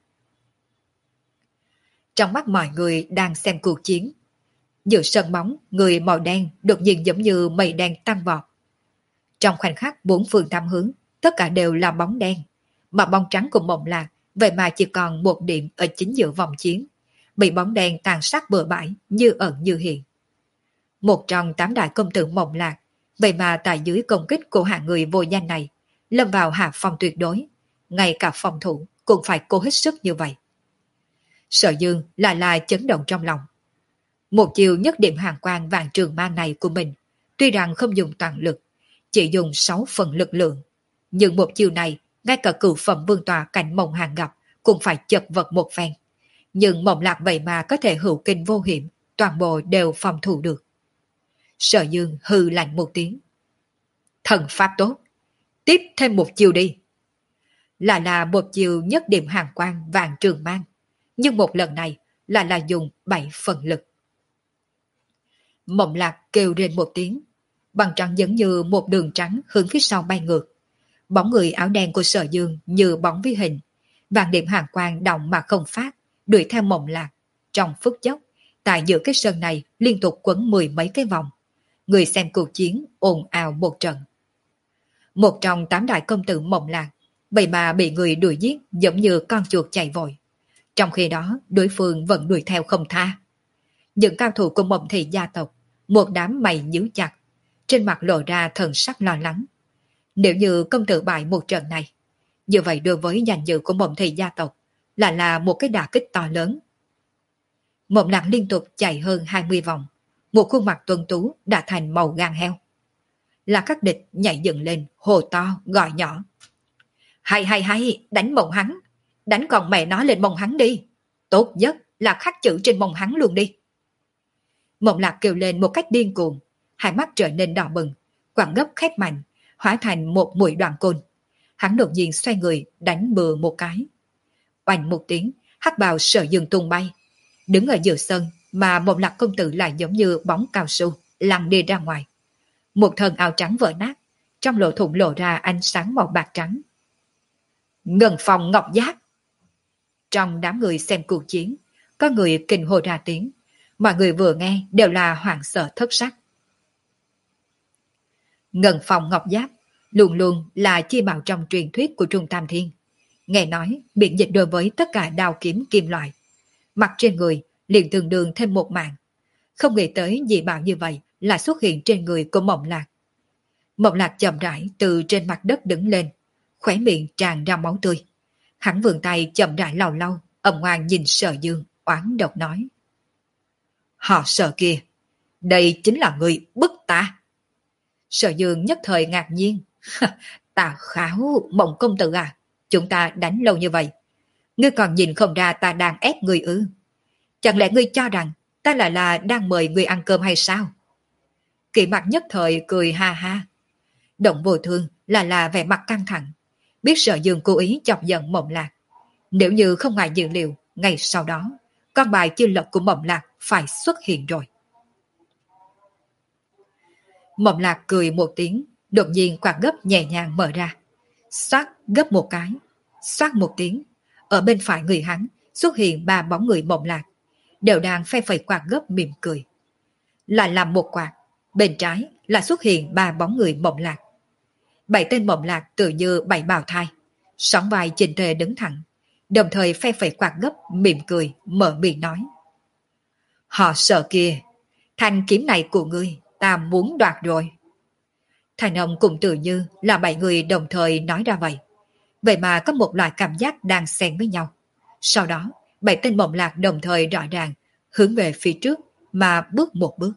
Trong mắt mọi người đang xem cuộc chiến, giữa sân bóng, người màu đen đột nhiên giống như mây đen tăng vọt. Trong khoảnh khắc bốn phương tám hướng, tất cả đều là bóng đen, mà bóng trắng của Mộng Lạc vậy mà chỉ còn một điểm ở chính giữa vòng chiến, bị bóng đen tàn sát bừa bãi như ẩn như hiện. Một trong tám đại công tử Mộng Lạc, vậy mà tại dưới công kích của hạng người vô danh này, lâm vào hạ phong tuyệt đối, ngay cả phòng thủ cũng phải cố hết sức như vậy. Sở Dương lại là chấn động trong lòng. Một chiều nhất điểm hàng quang vàng trường mang này của mình, tuy rằng không dùng toàn lực, chỉ dùng sáu phần lực lượng, nhưng một chiều này, ngay cả cửu phẩm vương tòa cảnh Mộng Hàng gặp cũng phải chật vật một phen. Nhưng Mộng Lạc vậy mà có thể hữu kinh vô hiểm, toàn bộ đều phòng thủ được. Sở Dương hừ lạnh một tiếng. Thần pháp tốt, tiếp thêm một chiều đi. Là là một chiều nhất điểm hàng quang vàng trường mang, nhưng một lần này là là dùng bảy phần lực. Mộng Lạc kêu lên một tiếng, bằng trắng giống như một đường trắng hướng phía sau bay ngược. Bóng người áo đen của Sở Dương như bóng vi hình, vàng điểm hàng quang động mà không phát, đuổi theo Mộng Lạc. Trong phút chốc, tại giữa cái sân này liên tục quấn mười mấy cái vòng. Người xem cuộc chiến ồn ào một trận. Một trong tám đại công tử Mộng Lạc, vậy mà bị người đuổi giết giống như con chuột chạy vội. Trong khi đó, đối phương vẫn đuổi theo không tha. Những cao thủ của Mộng Thị gia tộc, một đám mày nhíu chặt, trên mặt lộ ra thần sắc lo lắng. Nếu như công tử bại một trận này, như vậy đối với danh dự của Mộng Thị gia tộc là là một cái đả kích to lớn. Mộng Lạc liên tục chạy hơn hai mươi vòng, một khuôn mặt tuấn tú đã thành màu gan heo. Là các địch nhảy dựng lên, hồ to, gọi nhỏ. Hay hay hay, đánh mông hắn, đánh con mẹ nó lên mông hắn đi. Tốt nhất là khắc chữ trên mông hắn luôn đi. Mộng Lạc kêu lên một cách điên cuồng, hai mắt trở nên đỏ bừng, quẳng gấp khép mạnh, hóa thành một mũi đoạn côn. Hắn đột nhiên xoay người đánh bừa một cái. Oanh một tiếng, hắc bào Sở Dương tung bay. Đứng ở giữa sân mà Mộng Lạc công tử lại giống như bóng cao su lăn đi ra ngoài. Một thân áo trắng vỡ nát, trong lỗ thủng lộ ra ánh sáng màu bạc trắng. Ngân Phong Ngọc Giác. Trong đám người xem cuộc chiến, có người kinh hô ra tiếng. Mọi người vừa nghe đều là hoảng sợ thất sắc. Ngân Phong Ngọc Giáp luôn luôn là chi bảo trong truyền thuyết của Trung Tam Thiên. Nghe nói biện dịch đối với tất cả đao kiếm kim loại. Mặc trên người liền tương đương thêm một mạng. Không nghĩ tới dị bảo như vậy là xuất hiện trên người của Mộng Lạc. Mộng Lạc chậm rãi từ trên mặt đất đứng lên, khóe miệng tràn ra máu tươi. Hắn vươn tay chậm rãi lau lau, ầm ngoan nhìn Sở Dương, oán độc nói. Họ Sở kia, đây chính là người bức ta. Sở Dương nhất thời ngạc nhiên. Ta kháo, Mộng công tử à, chúng ta đánh lâu như vậy. Ngươi còn nhìn không ra ta đang ép ngươi ư? Chẳng lẽ ngươi cho rằng ta lại là đang mời ngươi ăn cơm hay sao? Kỵ mặt nhất thời cười ha ha. Động Vô Thương là là vẻ mặt căng thẳng, biết Sở Dương cố ý chọc giận Mộng Lạc. Nếu như không ngoài dự liệu, ngày sau đó, con bài chưa lật của Mộng Lạc phải xuất hiện rồi. Mộng Lạc cười một tiếng, đột nhiên quạt gấp nhẹ nhàng mở ra. Xoát gấp một cái, xoát một tiếng, ở bên phải người hắn xuất hiện ba bóng người Mộng Lạc, đều đang phe phẩy quạt gấp mỉm cười. Lại làm một quạt, bên trái là xuất hiện ba bóng người Mộng Lạc. Bảy tên Mộng Lạc tự như bảy bào thai, sóng vai chỉnh tề đứng thẳng, đồng thời phe phẩy quạt gấp mỉm cười, mở miệng nói. Họ Sở kia, thanh kiếm này của ngươi, ta muốn đoạt rồi. Thành ông cũng tự như là bảy người đồng thời nói ra vậy. Vậy mà có một loại cảm giác đang xen với nhau. Sau đó, bảy tên Mộng Lạc đồng thời rõ ràng hướng về phía trước mà bước một bước.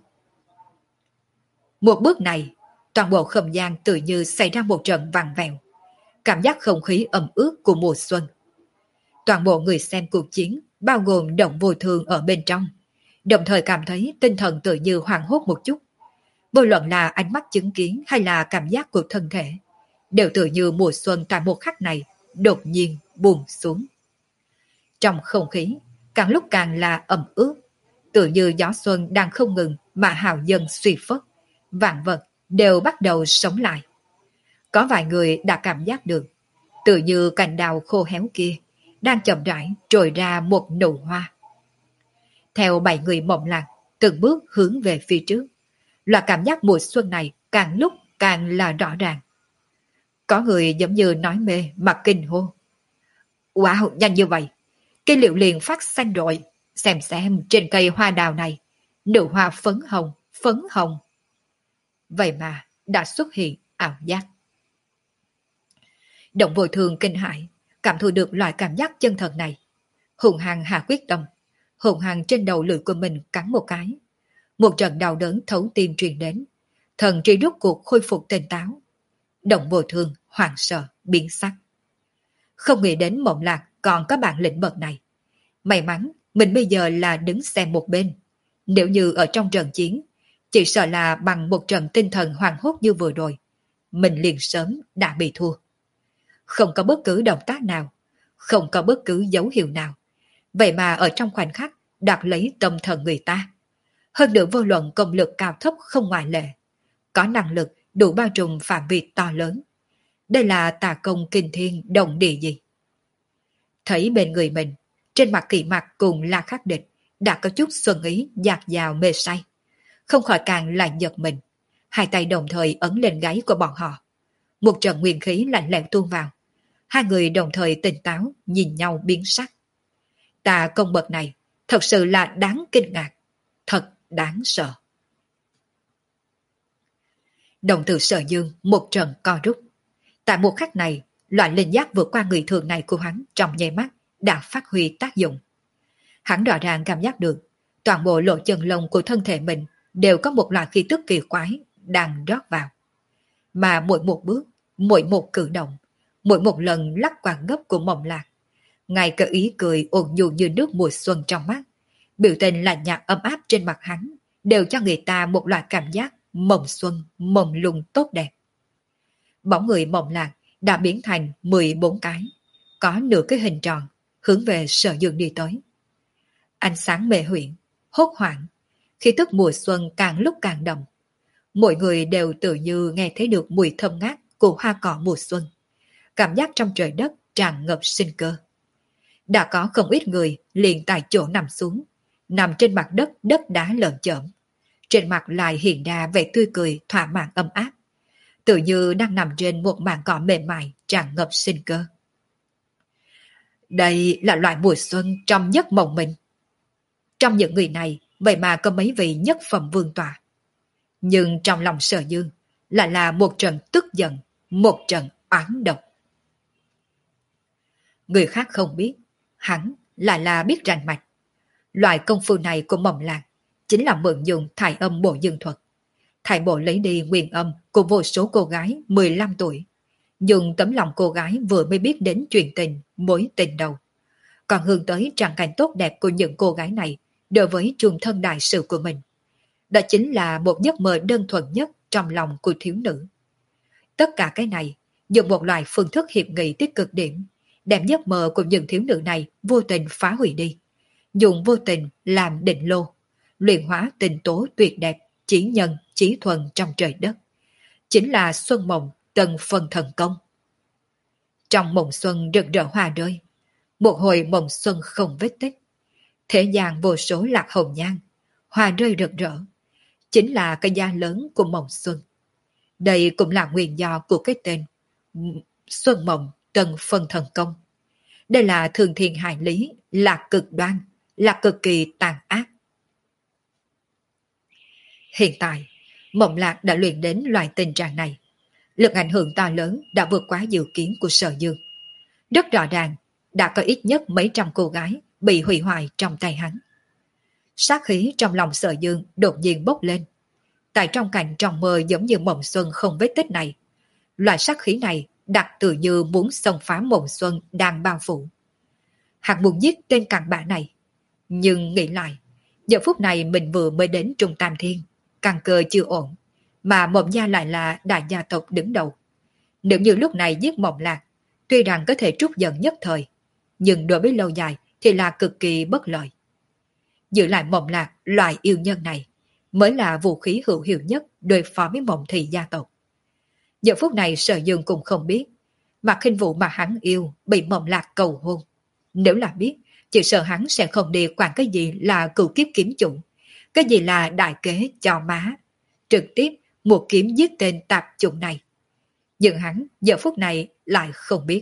Một bước này, toàn bộ không gian tự như xảy ra một trận vặn vẹo. Cảm giác không khí ẩm ướt của mùa xuân. Toàn bộ người xem cuộc chiến, bao gồm Động Vô Thương ở bên trong, đồng thời cảm thấy tinh thần tự như hoảng hốt một chút. Vô luận là ánh mắt chứng kiến hay là cảm giác của thân thể, đều tự như mùa xuân tại một khắc này đột nhiên buông xuống. Trong không khí, càng lúc càng là ẩm ướt, tự như gió xuân đang không ngừng mà hào dần suy phất, vạn vật đều bắt đầu sống lại. Có vài người đã cảm giác được, tự như cành đào khô héo kia đang chậm rãi trồi ra một nụ hoa. Theo bảy người Mộng Lạc từng bước hướng về phía trước, loại cảm giác mùa xuân này càng lúc càng là rõ ràng. Có người giống như nói mê mà kinh hô. Wow, nhanh như vậy, cây liệu liền phát xanh rồi, xem xem trên cây hoa đào này, nụ hoa phấn hồng, phấn hồng. Vậy mà đã xuất hiện ảo giác. Động Vô Thương kinh hãi, cảm thụ được loại cảm giác chân thật này. Hùng hăng hạ quyết tâm, hùng hăng trên đầu lưỡi của mình cắn một cái. Một trận đau đớn thấu tim truyền đến, thần trí rốt cuộc khôi phục tỉnh táo. Động Vô Thương hoảng sợ biến sắc. Không nghĩ đến Mộng Lạc còn có bản lĩnh bậc này. May mắn mình bây giờ là đứng xem một bên. Nếu như ở trong trận chiến, chỉ sợ là bằng một trận tinh thần hoảng hốt như vừa rồi, mình liền sớm đã bị thua. Không có bất cứ động tác nào, không có bất cứ dấu hiệu nào. Vậy mà ở trong khoảnh khắc đoạt lấy tâm thần người ta. Hơn nữa vô luận công lực cao thấp không ngoại lệ. Có năng lực đủ bao trùm phạm vi to lớn. Đây là tà công kinh thiên động địa gì? Thấy bên người mình, trên mặt Kỷ Mặc cùng La Khắc Địch đã có chút xuân ý dạt dào mê say. Không khỏi càng lại giật mình. Hai tay đồng thời ấn lên gáy của bọn họ. Một trận nguyên khí lạnh lẽo tuôn vào. Hai người đồng thời tỉnh táo nhìn nhau biến sắc. Tà công bậc này thật sự là đáng kinh ngạc. Thật đáng sợ. Đồng tử Sở Dương một trận co rút. Tại một khắc này, loại linh giác vượt qua người thường này của hắn trong nháy mắt đã phát huy tác dụng. Hắn rõ ràng cảm giác được toàn bộ lỗ chân lông của thân thể mình đều có một loại khí tức kỳ quái đang rót vào. Mà mỗi một bước, mỗi một cử động, mỗi một lần lắc quàng gấp của Mộng Lạc, ngay cả ý cười ôn nhu như nước mùa xuân trong mắt, biểu tình lạnh nhạt ấm áp trên mặt hắn, đều cho người ta một loại cảm giác mộng xuân, mộng lung tốt đẹp. Bóng người Mộng Lạc đã biến thành mười bốn cái, có nửa cái hình tròn, hướng về Sở Dương đi tới. Ánh sáng mê huyễn, hốt hoảng, khí tức mùa xuân càng lúc càng đậm. Mỗi người đều tự như nghe thấy được mùi thơm ngát của hoa cỏ mùa xuân. Cảm giác trong trời đất tràn ngập sinh cơ. Đã có không ít người liền tại chỗ nằm xuống, nằm trên mặt đất đất đá lởm chởm. Trên mặt lại hiện ra vẻ tươi cười thỏa mãn ấm áp. Tự như đang nằm trên một mảng cỏ mềm mại tràn ngập sinh cơ. Đây là loại mùa xuân trong nhất mộng mình. Trong những người này, vậy mà có mấy vị nhất phẩm vương tọa. Nhưng trong lòng Sở Dương lại là một trận tức giận, một trận oán độc. Người khác không biết, hắn lại là biết rành mạch. Loại công phu này của Mộng Lạc chính là mượn dùng thải âm bộ dương thuật. Thải bộ lấy đi nguyên âm của vô số cô gái mười lăm tuổi, dùng tấm lòng cô gái vừa mới biết đến chuyện tình, mối tình đầu. Còn hướng tới tràng cảnh tốt đẹp của những cô gái này đối với chung thân đại sự của mình. Đó chính là một giấc mơ đơn thuần nhất trong lòng của thiếu nữ. Tất cả cái này dùng một loại phương thức hiệp nghị tích cực điểm, đem giấc mơ của những thiếu nữ này vô tình phá hủy đi. Dùng vô tình làm định lô, luyện hóa tình tố tuyệt đẹp, chỉ nhân, chỉ thuần trong trời đất. Chính là xuân mộng tần phần thần công. Trong mộng xuân rực rỡ hoa rơi, một hồi mộng xuân không vết tích. Thế gian vô số lạc hồng nhan, hoa rơi rực rỡ, chính là cái giá lớn của mộng xuân. Đây cũng là nguyên do của cái tên Xuân Mộng Tần Phần Thần Công. Đây là thường thiên hại lý, là cực đoan, là cực kỳ tàn ác. Hiện tại, Mộng Lạc đã luyện đến loại tình trạng này. Lực ảnh hưởng to lớn đã vượt quá dự kiến của Sở Dương. Rất rõ ràng, đã có ít nhất mấy trăm cô gái bị hủy hoại trong tay hắn. Sát khí trong lòng Sở Dương đột nhiên bốc lên. Tại trong cảnh trong mơ giống như mộng xuân không vết tích này, loại sát khí này đặc tự như muốn xông phá mộng xuân đang bao phủ. Hắn muốn giết tên cặn bã này, nhưng nghĩ lại, giờ phút này mình vừa mới đến Trung Tam Thiên, căn cơ chưa ổn, mà Mộng Gia lại là đại gia tộc đứng đầu. Nếu như lúc này giết Mộng Lạc, tuy rằng có thể trút giận nhất thời, nhưng đối với lâu dài thì là cực kỳ bất lợi. Giữ lại Mộng Lạc loại yêu nhân này mới là vũ khí hữu hiệu nhất đối phó với Mộng Thị gia tộc. Giờ phút này Sở Dương cũng không biết, mà khinh vụ mà hắn yêu bị Mộng Lạc cầu hôn. Nếu là biết, chỉ sợ hắn sẽ không đi quản cái gì là cửu kiếp kiếm chủ, cái gì là đại kế cho má, trực tiếp một kiếm giết tên tạp chủng này. Nhưng hắn giờ phút này lại không biết.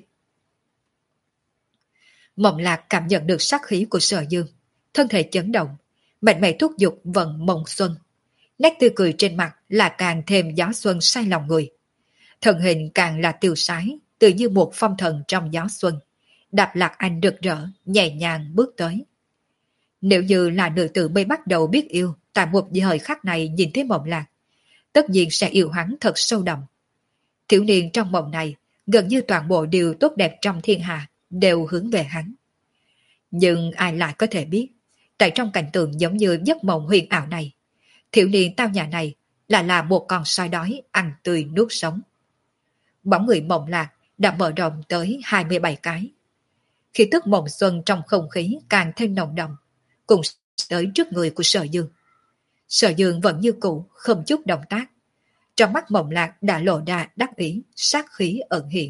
Mộng Lạc cảm nhận được sát khí của Sở Dương, thân thể chấn động, mạnh mẽ thúc giục vận mộng xuân. Nét tươi cười trên mặt là càng thêm gió xuân say lòng người. Thân hình càng là tiêu sái, tự như một phong thần trong gió xuân. Đạp Lạc Anh rực rỡ, nhẹ nhàng bước tới. Nếu như là nữ tử mới bắt đầu biết yêu, tại một thời khắc này nhìn thấy Mộng Lạc, tất nhiên sẽ yêu hắn thật sâu đậm. Thiếu niên trong mộng này, gần như toàn bộ điều tốt đẹp trong thiên hạ đều hướng về hắn. Nhưng ai lại có thể biết, Tại trong cảnh tượng giống như giấc mộng huyền ảo này, thiếu niên tao nhà này là là một con sói đói ăn tươi nuốt sống. Bóng người mộng lạc đã mở rộng tới hai mươi bảy cái. Khi tức mộng xuân trong không khí càng thêm nồng đậm, cùng tới trước người của Sở Dương. Sở Dương vẫn như cũ, không chút động tác. Trong mắt mộng lạc đã lộ ra đắc ý, sát khí ẩn hiện.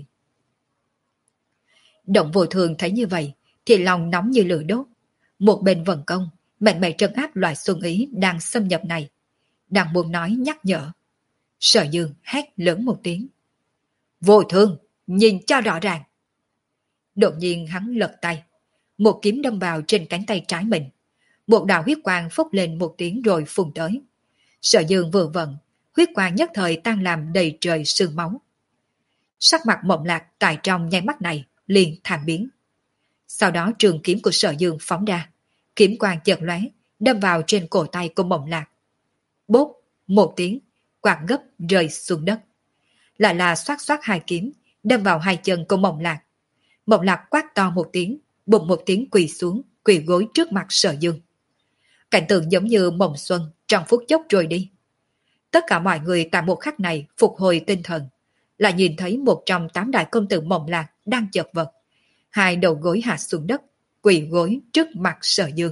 Động vô thường thấy như vậy, thì lòng nóng như lửa đốt. Một bên vận công, mạnh mẽ trấn áp loại xuân ý đang xâm nhập này. Đang muốn nói nhắc nhở. Sở Dương hét lớn một tiếng. Vô thường, nhìn cho rõ ràng. Đột nhiên hắn lật tay. Một kiếm đâm vào trên cánh tay trái mình. Một đạo huyết quang phốc lên một tiếng rồi phun tới. Sở Dương vừa vận, huyết quang nhất thời tan làm đầy trời sương máu. Sắc mặt mộng lạc tại trong nháy mắt này liền thảm biến. Sau đó trường kiếm của Sở Dương phóng ra, kiếm quang chợt lóe, đâm vào trên cổ tay của mộng lạc. Bốp, một tiếng, quạt gấp rơi xuống đất. Lại là xoát xoát hai kiếm, đâm vào hai chân của mộng lạc. Mộng lạc quát to một tiếng, bùng một tiếng quỳ xuống, quỳ gối trước mặt Sở Dương. Cảnh tượng giống như mộng xuân trong phút chốc rồi đi. Tất cả mọi người tại một khắc này phục hồi tinh thần, lại nhìn thấy một trong tám đại công tử mộng lạc đang chật vật, hai đầu gối hạ xuống đất, quỳ gối trước mặt Sở Dương.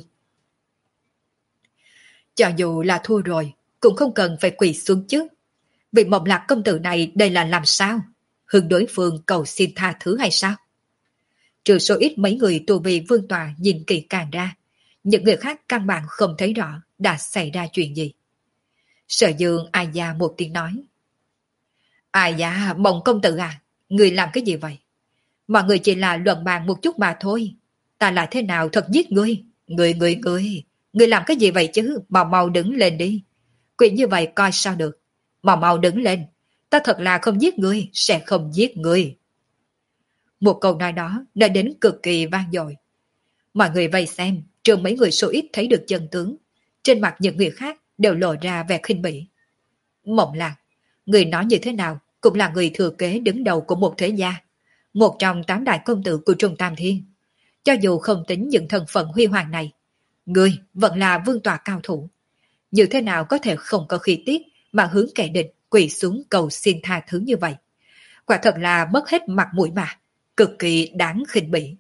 Cho dù là thua rồi, cũng không cần phải quỳ xuống chứ. Vị mộng lạc công tử này đây là làm sao? Hướng đối phương cầu xin tha thứ hay sao? Trừ số ít mấy người tù vị vương tòa nhìn kỹ càng ra, những người khác căn bản không thấy rõ đã xảy ra chuyện gì. Sở Dương ai da một tiếng nói. Ai da, mộng công tử à, người làm cái gì vậy? Mọi người chỉ là luận bàn một chút mà thôi. Ta lại thế nào thật giết ngươi? Ngươi, ngươi, ngươi, ngươi làm cái gì vậy chứ? Mau mau đứng lên đi. Chuyện như vậy coi sao được. Mau mau đứng lên. Ta thật là không giết ngươi, sẽ không giết ngươi. Một câu nói đó đã đến cực kỳ vang dội. Mọi người vây xem, trừ mấy người số ít thấy được chân tướng. Trên mặt những người khác đều lộ ra vẻ khinh bỉ. Mộng lạc, người nói như thế nào cũng là người thừa kế đứng đầu của một thế gia. Một trong tám đại công tử của Trung Tam Thiên. Cho dù không tính những thân phận huy hoàng này, người vẫn là vương tọa cao thủ. Như thế nào có thể không có khí tiết mà hướng kẻ địch quỳ xuống cầu xin tha thứ như vậy? Quả thật là mất hết mặt mũi mà, cực kỳ đáng khinh bỉ.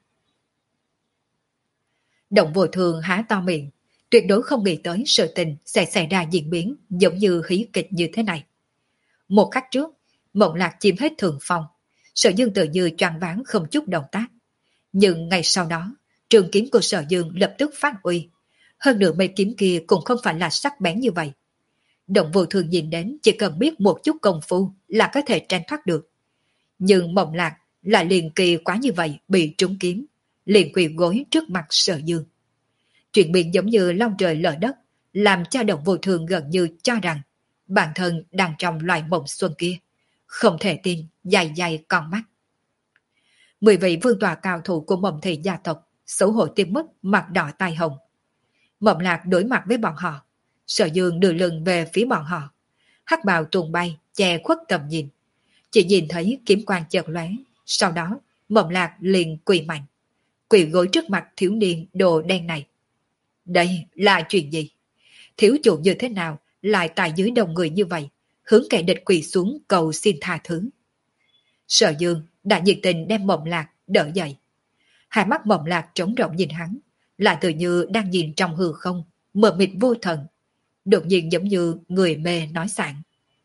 Động vô thường há to miệng, tuyệt đối không nghĩ tới sự tình sẽ xảy ra diễn biến giống như hí kịch như thế này. Một khắc trước, mộng lạc chiếm hết thượng phong, Sở Dương tự như choáng váng không chút động tác. Nhưng ngày sau đó, trường kiếm của Sở Dương lập tức phát uy. Hơn nữa mấy kiếm kia cũng không phải là sắc bén như vậy. Động vô thường nhìn đến chỉ cần biết một chút công phu là có thể tránh thoát được. Nhưng mộng lạc lại liền kỳ quá như vậy bị trúng kiếm, liền quỳ gối trước mặt Sở Dương. Chuyện biến giống như long trời lở đất, làm cho động vô thường gần như cho rằng bản thân đang trong loài mộng xuân kia. Không thể tin, dài dài con mắt. Mười vị vương tòa cao thủ của mộng thị gia tộc xấu hổ tim mất, mặt đỏ tai hồng. Mộng lạc đối mặt với bọn họ, Sở Dương đưa lưng về phía bọn họ, hắc bào tuôn bay che khuất tầm nhìn, chỉ nhìn thấy kiếm quang chợt lóe. Sau đó mộng lạc liền quỳ mạnh, quỳ gối trước mặt thiếu niên đồ đen này. Đây là chuyện gì? Thiếu chủ như thế nào lại tại dưới đông người như vậy, hướng kẻ địch quỳ xuống cầu xin tha thứ? Sở Dương đã nhiệt tình đem mộng lạc đỡ dậy. Hai mắt mộng lạc trống rỗng nhìn hắn, lại tự như đang nhìn trong hư không, mờ mịt vô thần. Đột nhiên giống như người mê nói sảng.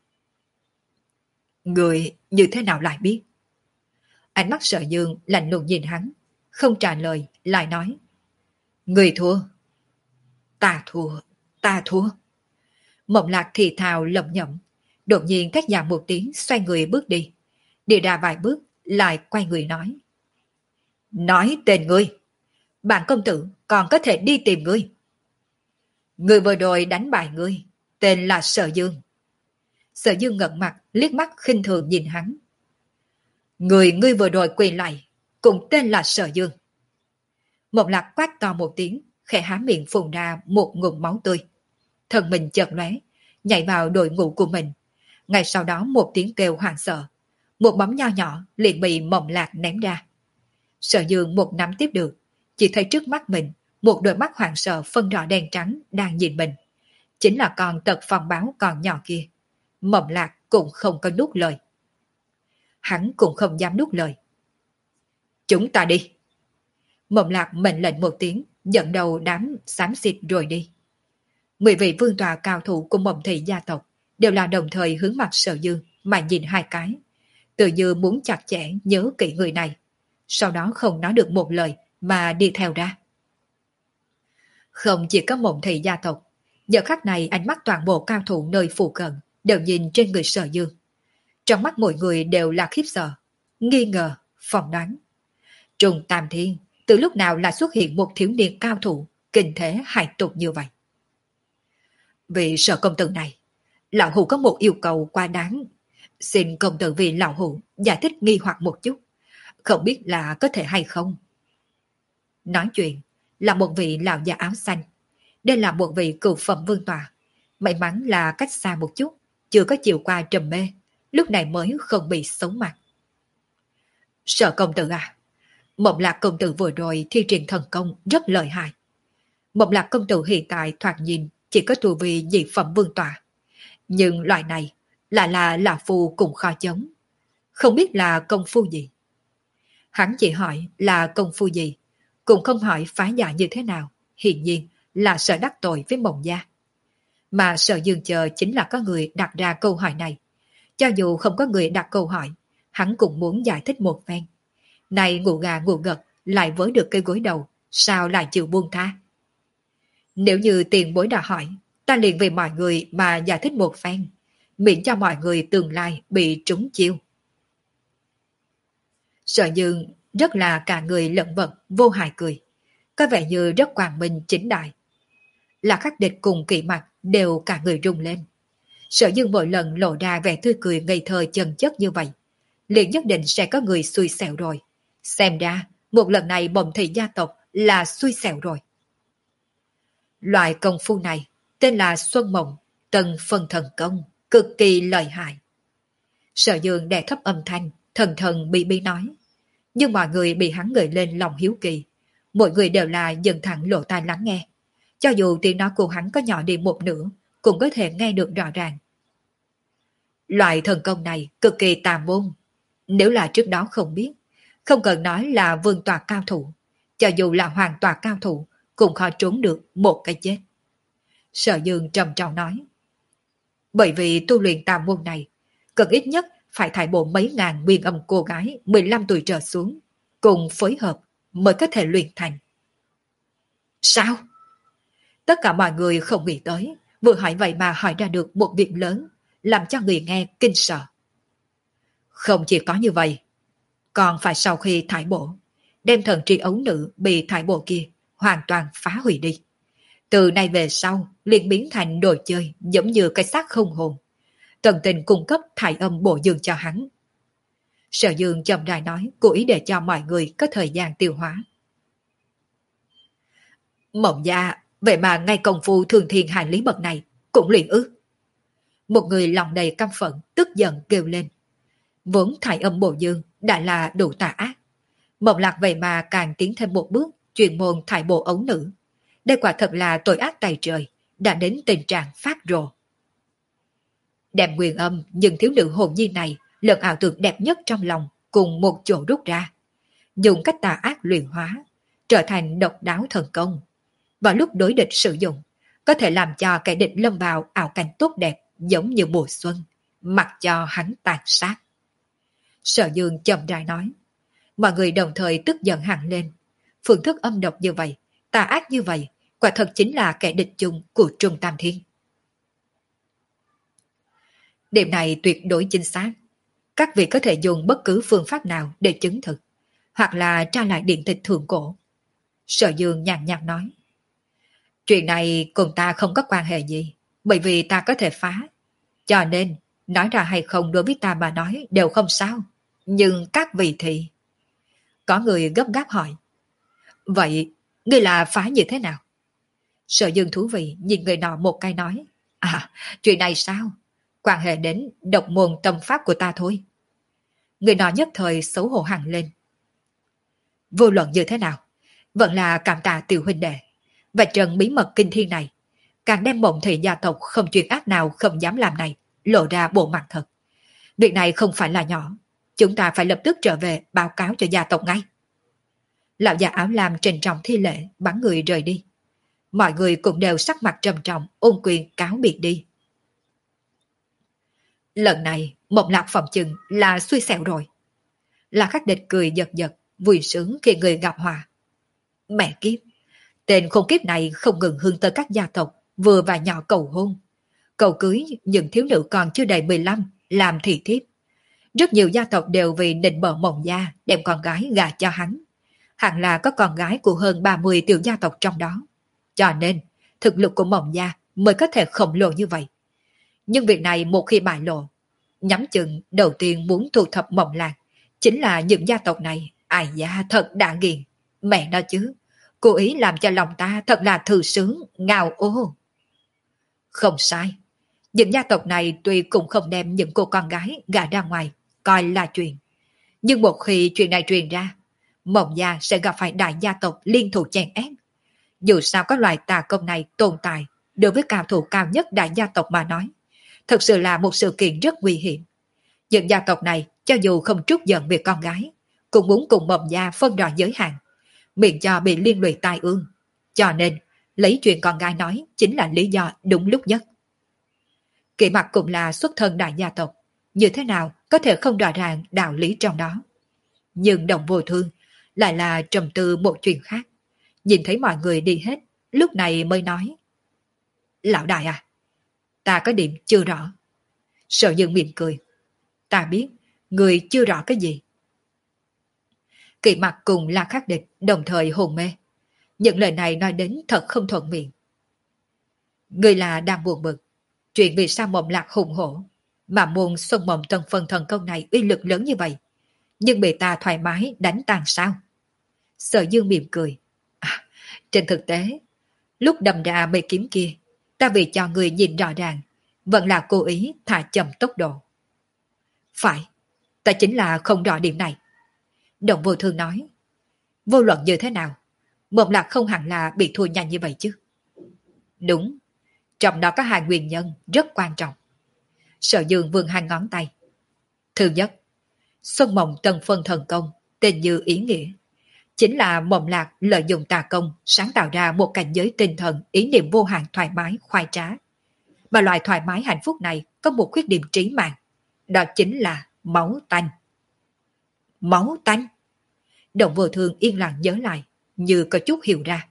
Người như thế nào lại biết? Ánh mắt Sở Dương lạnh lùng nhìn hắn, không trả lời, lại nói. Người thua. Ta thua, ta thua. Mộng lạc thì thào lẩm nhẩm, đột nhiên thét dài một tiếng xoay người bước đi. Đi ra vài bước, lại quay người nói. Nói tên ngươi. Bản công tử còn có thể đi tìm ngươi. Người vừa rồi đánh bại ngươi, tên là Sở Dương. Sở Dương ngẩng mặt, liếc mắt khinh thường nhìn hắn. Người ngươi vừa rồi quỳ lại, cùng tên là Sở Dương. Mộng lạc quát to một tiếng, khẽ há miệng phun ra một ngụm máu tươi. Thân mình chợt lóe, nhảy vào đội ngũ của mình. Ngay sau đó một tiếng kêu hoảng sợ, một bóng nho nhỏ liền bị mộng lạc ném ra. Sở Dương một nắm tiếp được, chỉ thấy trước mắt mình một đôi mắt hoảng sợ phân rõ đen trắng đang nhìn mình. Chính là con tật phong báo còn nhỏ kia. Mộng Lạc cũng không có nuốt lời. Hắn cũng không dám nuốt lời. Chúng ta đi. Mộng Lạc mệnh lệnh một tiếng, dẫn đầu đám xám xịt rồi đi. Mười vị vương tòa cao thủ của Mộng Thị gia tộc đều là đồng thời hướng mặt Sở Dương mà nhìn hai cái. Tự như muốn chặt chẽ nhớ kỹ người này. Sau đó không nói được một lời mà đi theo ra. Không chỉ có Mộng Thị gia tộc, giờ khắc này ánh mắt toàn bộ cao thủ nơi phụ cận đều nhìn trên người Sở Dương. Trong mắt mọi người đều là khiếp sợ, nghi ngờ, phỏng đoán. Trùng Tam Thiên từ lúc nào là xuất hiện một thiếu niên cao thủ kinh thế hại tục như vậy? Vì Sở công tử này, lão hủ có một yêu cầu quá đáng. Xin công tử vì lão hủ giải thích nghi hoặc một chút, không biết là có thể hay không. Nói chuyện là một vị lão già áo xanh. Đây là một vị cựu phẩm vương tòa. May mắn là cách xa một chút, chưa có chịu qua trầm mê, lúc này mới không bị xấu mặt. Sở công tử à, Mộng Lạc công tử vừa rồi thi triển thần công rất lợi hại. Mộng Lạc công tử hiện tại thoạt nhìn chỉ có tu vi dị phẩm vương tòa. Nhưng loại này lại là lão phu cũng khó chống. Không biết là công phu gì. Hắn chỉ hỏi là công phu gì, cũng không hỏi phá giải như thế nào. Hiển nhiên là sợ đắc tội với Mộng gia. Mà Sở Dương chờ chính là có người đặt ra câu hỏi này. Cho dù không có người đặt câu hỏi, hắn cũng muốn giải thích một phen. Này ngủ gà ngủ gật lại với được cây gối đầu, sao lại chịu buông tha? Nếu như tiền bối đã hỏi, ta liền vì mọi người mà giải thích một phen, miễn cho mọi người tương lai bị trúng chiêu. Sở Dương rất là cả người lẫn vật, vô hại cười, có vẻ như rất quang minh chính đại. Là khắc địch cùng kỵ mặt đều cả người rung lên. Sở Dương mỗi lần lộ ra vẻ tươi cười ngây thơ chân chất như vậy, liền nhất định sẽ có người xui xẻo rồi. Xem ra, một lần này Mộng Thị gia tộc là xui xẻo rồi. Loại công phu này tên là Xuân Mộng, Tân Phân Thần Công, cực kỳ lợi hại. Sở Dương đè thấp âm thanh, thần thần bi bi nói. Nhưng mọi người bị hắn gợi lên lòng hiếu kỳ. Mọi người đều là dần thẳng lộ tai lắng nghe. Cho dù tiếng nói của hắn có nhỏ đi một nửa, cũng có thể nghe được rõ ràng. Loại thần công này cực kỳ tà môn. Nếu là trước đó không biết, không cần nói là vương tòa cao thủ, cho dù là hoàng tòa cao thủ, cũng khó trốn được một cái chết. Sở Dương trầm trọng nói. Bởi vì tu luyện tà môn này, cần ít nhất phải thải bộ mấy ngàn nguyên âm cô gái mười lăm tuổi trở xuống, cùng phối hợp mới có thể luyện thành. Sao? Tất cả mọi người không nghĩ tới, vừa hỏi vậy mà hỏi ra được một việc lớn, làm cho người nghe kinh sợ. Không chỉ có như vậy, còn phải sau khi thải bộ, đem thần tri ấu nữ bị thải bộ kia hoàn toàn phá hủy đi. Từ nay về sau, liền biến thành đồ chơi giống như cái xác không hồn. Tần Tình cung cấp thải âm bổ dương cho hắn. Sở Dương chậm rãi nói, cố ý để cho mọi người có thời gian tiêu hóa. Mộng gia, vậy mà ngay công phu thường thiên hành lý bậc này cũng luyện ư? Một người lòng đầy căm phẫn, tức giận kêu lên. Vốn thải âm bổ dương đã là đủ tà ác. Mộng Lạc vậy mà càng tiến thêm một bước, chuyên môn thải bộ ấu nữ. Đây quả thật là tội ác tày trời, đã đến tình trạng phát rồ. Đem nguyên âm nhưng thiếu nữ hồn nhi này lẫn ảo tưởng đẹp nhất trong lòng cùng một chỗ rút ra. Dùng cách tà ác luyện hóa, trở thành độc đáo thần công. Vào lúc đối địch sử dụng, có thể làm cho kẻ địch lâm vào ảo cảnh tốt đẹp giống như mùa xuân, mặc cho hắn tàn sát. Sở Dương chậm rãi nói. Mọi người đồng thời tức giận hẳn lên. Phương thức âm độc như vậy, tà ác như vậy, quả thật chính là kẻ địch chung của Trung Tam Thiên. Điểm này tuyệt đối chính xác. Các vị có thể dùng bất cứ phương pháp nào để chứng thực, hoặc là tra lại điện tịch thượng cổ. Sở Dương nhàn nhạt nói. Chuyện này cùng ta không có quan hệ gì, bởi vì ta có thể phá. Cho nên, nói ra hay không đối với ta mà nói đều không sao. Nhưng các vị thì... Có người gấp gáp hỏi. Vậy, ngươi là phá như thế nào? Sở Dương thú vị nhìn người nọ một cái nói. À, chuyện này sao? Quan hệ đến độc môn tâm pháp của ta thôi. Người nọ nhất thời xấu hổ hẳn lên. Vô luận như thế nào, vẫn là cảm tạ tiểu huynh đệ, và trận bí mật kinh thiên này, càng đem Mộng Thị gia tộc không chuyện ác nào không dám làm này lộ ra bộ mặt thật. Việc này không phải là nhỏ, chúng ta phải lập tức trở về báo cáo cho gia tộc ngay. Lão già áo lam trịnh trọng thi lễ, bắn người rời đi. Mọi người cũng đều sắc mặt trầm trọng, ôn quyền cáo biệt đi. Lần này, Mộng Lạc phòng chừng là xui xẻo rồi. La Khắc Địch cười giật giật, vui sướng khi người gặp hòa. Mẹ kiếp, tên khốn kiếp này không ngừng hướng tới các gia tộc, vừa và nhỏ cầu hôn. Cầu cưới những thiếu nữ còn chưa đầy mười lăm, làm thị thiếp. Rất nhiều gia tộc đều vì định bợ Mộng gia đem con gái gả cho hắn. Hẳn là có con gái của hơn ba mươi tiểu gia tộc trong đó. Cho nên, thực lực của Mộng gia mới có thể khổng lồ như vậy. Nhưng việc này một khi bại lộ, nhắm chừng đầu tiên muốn thu thập Mộng Lạc chính là những gia tộc này. Ai da thật đã nghiền. Mẹ nó chứ, cố ý làm cho lòng ta thật là thư sướng, ngào ô. Không sai, những gia tộc này tuy cũng không đem những cô con gái gả ra ngoài coi là chuyện, nhưng một khi chuyện này truyền ra, Mộng gia sẽ gặp phải đại gia tộc liên thủ chèn ép. Dù sao có loài tà công này tồn tại, đối với cao thủ cao nhất đại gia tộc mà nói, thật sự là một sự kiện rất nguy hiểm. Những gia tộc này cho dù không trút giận việc con gái, cũng muốn cùng Mộng gia phân rõ giới hạn, miễn cho bị liên lụy tai ương. Cho nên, lấy chuyện con gái nói chính là lý do đúng lúc nhất. Kỷ Mặc cũng là xuất thân đại gia tộc, như thế nào có thể không rõ ràng đạo lý trong đó. Nhưng Đồng Vô Thương lại là trầm tư một chuyện khác. Nhìn thấy mọi người đi hết, lúc này mới nói. Lão đại à, ta có điểm chưa rõ. Sở Dương mỉm cười. Ta biết, người chưa rõ cái gì. Kỷ Mặc cùng La Khắc Địch đồng thời hồn mê. Những lời này nói đến thật không thuận miệng. Người là đang buồn bực. Chuyện vì sao Mộng Lạc hùng hổ, mà môn Xuân Mộng Tân Phân Thần Công này uy lực lớn như vậy, nhưng bị ta thoải mái đánh tan sao? Sở Dương mỉm cười. À, trên thực tế, lúc đâm ra mấy kiếm kia, ta vì cho người nhìn rõ ràng, vẫn là cố ý thả chậm tốc độ. Phải, ta chính là không rõ điểm này. Đồng Vô Thương nói. Vô luận như thế nào, Mộng Lạc không hẳn là bị thua nhanh như vậy chứ. Đúng, trong đó có hai nguyên nhân rất quan trọng. Sở Dương vươn hai ngón tay. Thứ nhất, Xuân Mộng Tân Phân Thần Công, tên như ý nghĩa, chính là Mộng Lạc lợi dụng tà công sáng tạo ra một cảnh giới tinh thần ý niệm vô hạn thoải mái, khoái trá. Mà loại thoải mái hạnh phúc này có một khuyết điểm trí mạng, đó chính là máu tanh. Máu tanh? Đồng Vô Thương yên lặng nhớ lại, như có chút hiểu ra.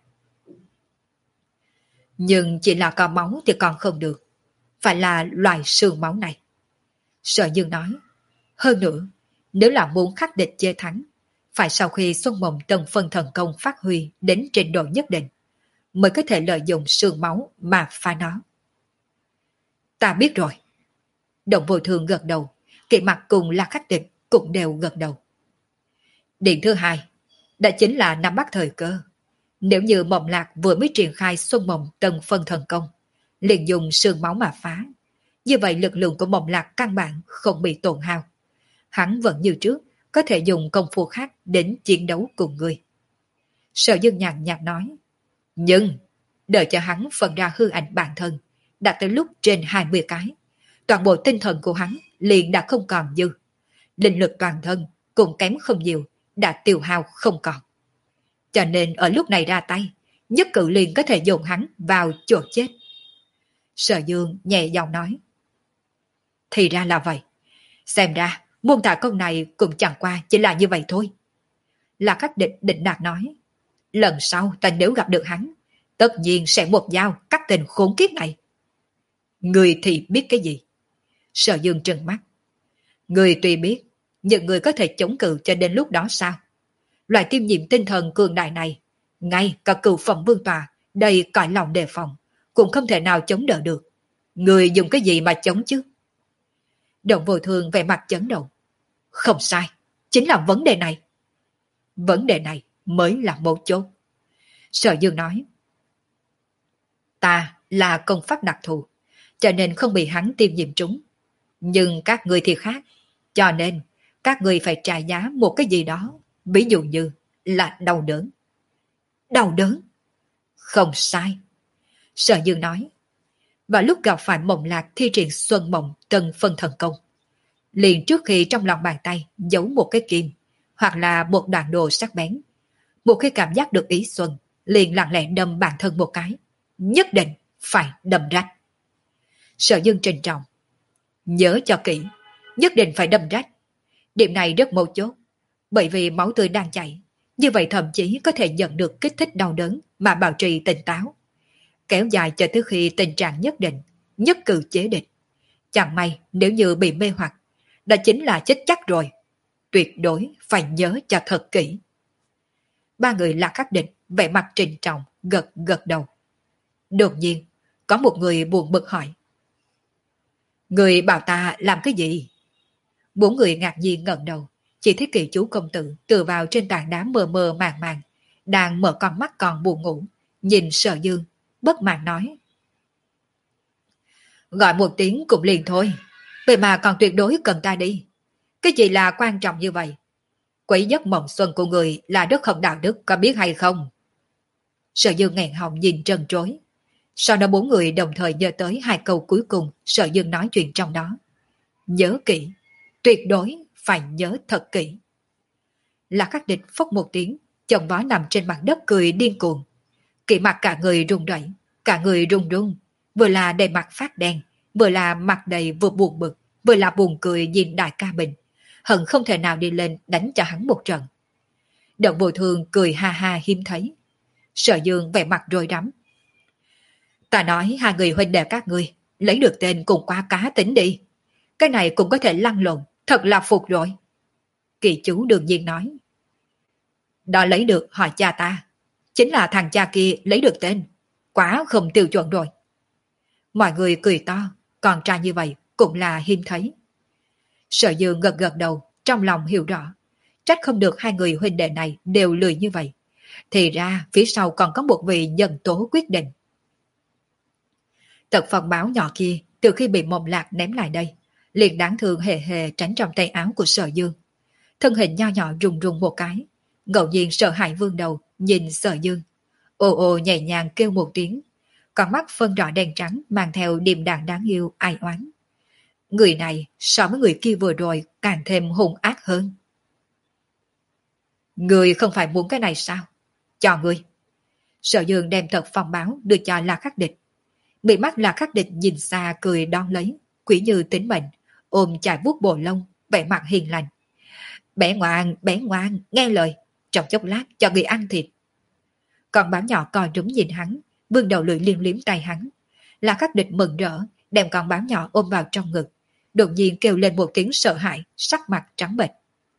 Nhưng chỉ là có máu thì còn không được, phải là loài xương máu này. Sở Dương nói, hơn nữa, nếu là muốn khắc địch chê thắng, phải sau khi Xuân Mộng Tân Phân Thần Công phát huy đến trình độ nhất định, mới có thể lợi dụng xương máu mà phá nó. Ta biết rồi. Đồng Vô Thương gật đầu, Kỷ Mặc cùng La Khắc Địch cũng đều gật đầu. Điểm thứ hai, đã chính là nắm bắt thời cơ. Nếu như Mộng Lạc vừa mới triển khai Xuân Mộng Tân Phân Thần Công, liền dùng xương máu mà phá, như vậy lực lượng của Mộng Lạc căn bản không bị tổn hao. Hắn vẫn như trước, có thể dùng công phu khác đến chiến đấu cùng người. Sở Dương nhàn nhạt nói, nhưng đợi cho hắn phân ra hư ảnh bản thân, đạt tới lúc trên hai mươi cái, toàn bộ tinh thần của hắn liền đã không còn dư. Linh lực toàn thân cũng kém không nhiều, đã tiêu hao không còn. Cho nên ở lúc này ra tay, nhất cử liền có thể dồn hắn vào chỗ chết. Sở Dương nhẹ giọng nói, thì ra là vậy. Xem ra, môn tà công này cũng chẳng qua chỉ là như vậy thôi. La Khắc Địch định đạt nói, lần sau ta nếu gặp được hắn, tất nhiên sẽ một dao cắt tình khốn kiếp này. Người thì biết cái gì? Sở Dương trừng mắt. Người tuy biết, nhưng người có thể chống cự cho đến lúc đó sao? Loại tiêm nhiễm tinh thần cường đại này, ngay cả cựu phẩm vương tòa, đầy cõi lòng đề phòng, cũng không thể nào chống đỡ được. Người dùng cái gì mà chống chứ? Đồng Vô Thương vẻ mặt chấn động. Không sai, chính là vấn đề này. Vấn đề này mới là mấu chốt. Sở Dương nói, ta là công pháp đặc thù, cho nên không bị hắn tiêm nhiễm trúng. Nhưng các người thì khác, cho nên các người phải trả giá một cái gì đó, ví dụ như là đau đớn. Đau đớn? Không sai. Sở Dương nói. Và lúc gặp phải Mộng Lạc thi triển Xuân Mộng Tân Phân Thần Công, liền trước khi trong lòng bàn tay giấu một cái kim, hoặc là một đoạn đồ sắc bén, một khi cảm giác được ý xuân, liền lặng lẽ đâm bản thân một cái. Nhất định phải đâm rách. Sở Dương trịnh trọng. Nhớ cho kỹ, nhất định phải đâm rách. Điểm này rất mấu chốt, bởi vì máu tươi đang chảy, như vậy thậm chí có thể nhận được kích thích đau đớn mà bảo trì tỉnh táo. Kéo dài cho tới khi tình trạng nhất định, nhất cử chế địch. Chẳng may nếu như bị mê hoặc, đó chính là chết chắc rồi. Tuyệt đối phải nhớ cho thật kỹ. Ba người là khắc định, vẻ mặt trịnh trọng, gật gật đầu. Đột nhiên, có một người buồn bực hỏi. Người bảo ta làm cái gì? Bốn người ngạc nhiên ngẩng đầu, chỉ thấy Kỳ Chú công tử tựa vào trên tảng đá mờ mờ màng màng, đang mở con mắt còn buồn ngủ, nhìn Sở Dương, bất mãn nói. Gọi một tiếng cũng liền thôi, vậy mà còn tuyệt đối cần ta đi. Cái gì là quan trọng như vậy? Quỷ giấc mộng xuân của người là rất không đạo đức, có biết hay không? Sở Dương nghẹn họng nhìn trân trối. Sau đó bốn người đồng thời nhớ tới hai câu cuối cùng Sở Dương nói chuyện trong đó. Nhớ kỹ, tuyệt đối phải nhớ thật kỹ. Là Khắc Địch phốc một tiếng, chồng vó nằm trên mặt đất cười điên cuồng. Kỵ mặt cả người run rẩy, cả người run run, vừa là đầy mặt phát đen, vừa là mặt đầy vừa buồn bực, vừa là buồn cười nhìn đại ca mình, hận không thể nào đi lên đánh cho hắn một trận. Động Vô Thương cười ha ha hiếm thấy. Sở Dương vẻ mặt rối rắm. Ta nói hai người huynh đệ các ngươi lấy được tên cùng quá cá tính đi. Cái này cũng có thể lăn lộn, thật là phục rồi. Kỳ Chú đương nhiên nói. Đó lấy được hỏi cha ta, chính là thằng cha kia lấy được tên, quá không tiêu chuẩn rồi. Mọi người cười to, còn trai như vậy cũng là hiếm thấy. Sở Dương gật gật đầu, trong lòng hiểu rõ, trách không được hai người huynh đệ này đều lười như vậy. Thì ra phía sau còn có một vị nhân tố quyết định. Tật Phong báo nhỏ kia từ khi bị Mộng Lạc ném lại đây, liền đáng thương hề hề tránh trong tay áo của Sở Dương. Thân hình nho nhỏ rùng rùng một cái, ngẫu nhiên sợ hãi vương đầu nhìn Sở Dương, ồ ồ nhẹ nhàng kêu một tiếng, con mắt phân rõ đen trắng mang theo điềm đạm đáng yêu ai oán. Người này so với người kia vừa rồi càng thêm hung ác hơn. Người không phải muốn cái này sao? Cho người. Sở Dương đem Tật Phong báo đưa cho La Khắc Địch. Bị mắt La Khắc Địch nhìn xa cười đón lấy, quỷ như tính mệnh, ôm chải vuốt bộ lông, vẻ mặt hiền lành. Bé ngoan, bé ngoan, nghe lời, trong chốc lát cho người ăn thịt. Con báo nhỏ co rúm nhìn hắn, vương đầu lưỡi liếm liếm tay hắn. La Khắc Địch mừng rỡ, đem con báo nhỏ ôm vào trong ngực, đột nhiên kêu lên một tiếng sợ hãi, sắc mặt trắng bệch.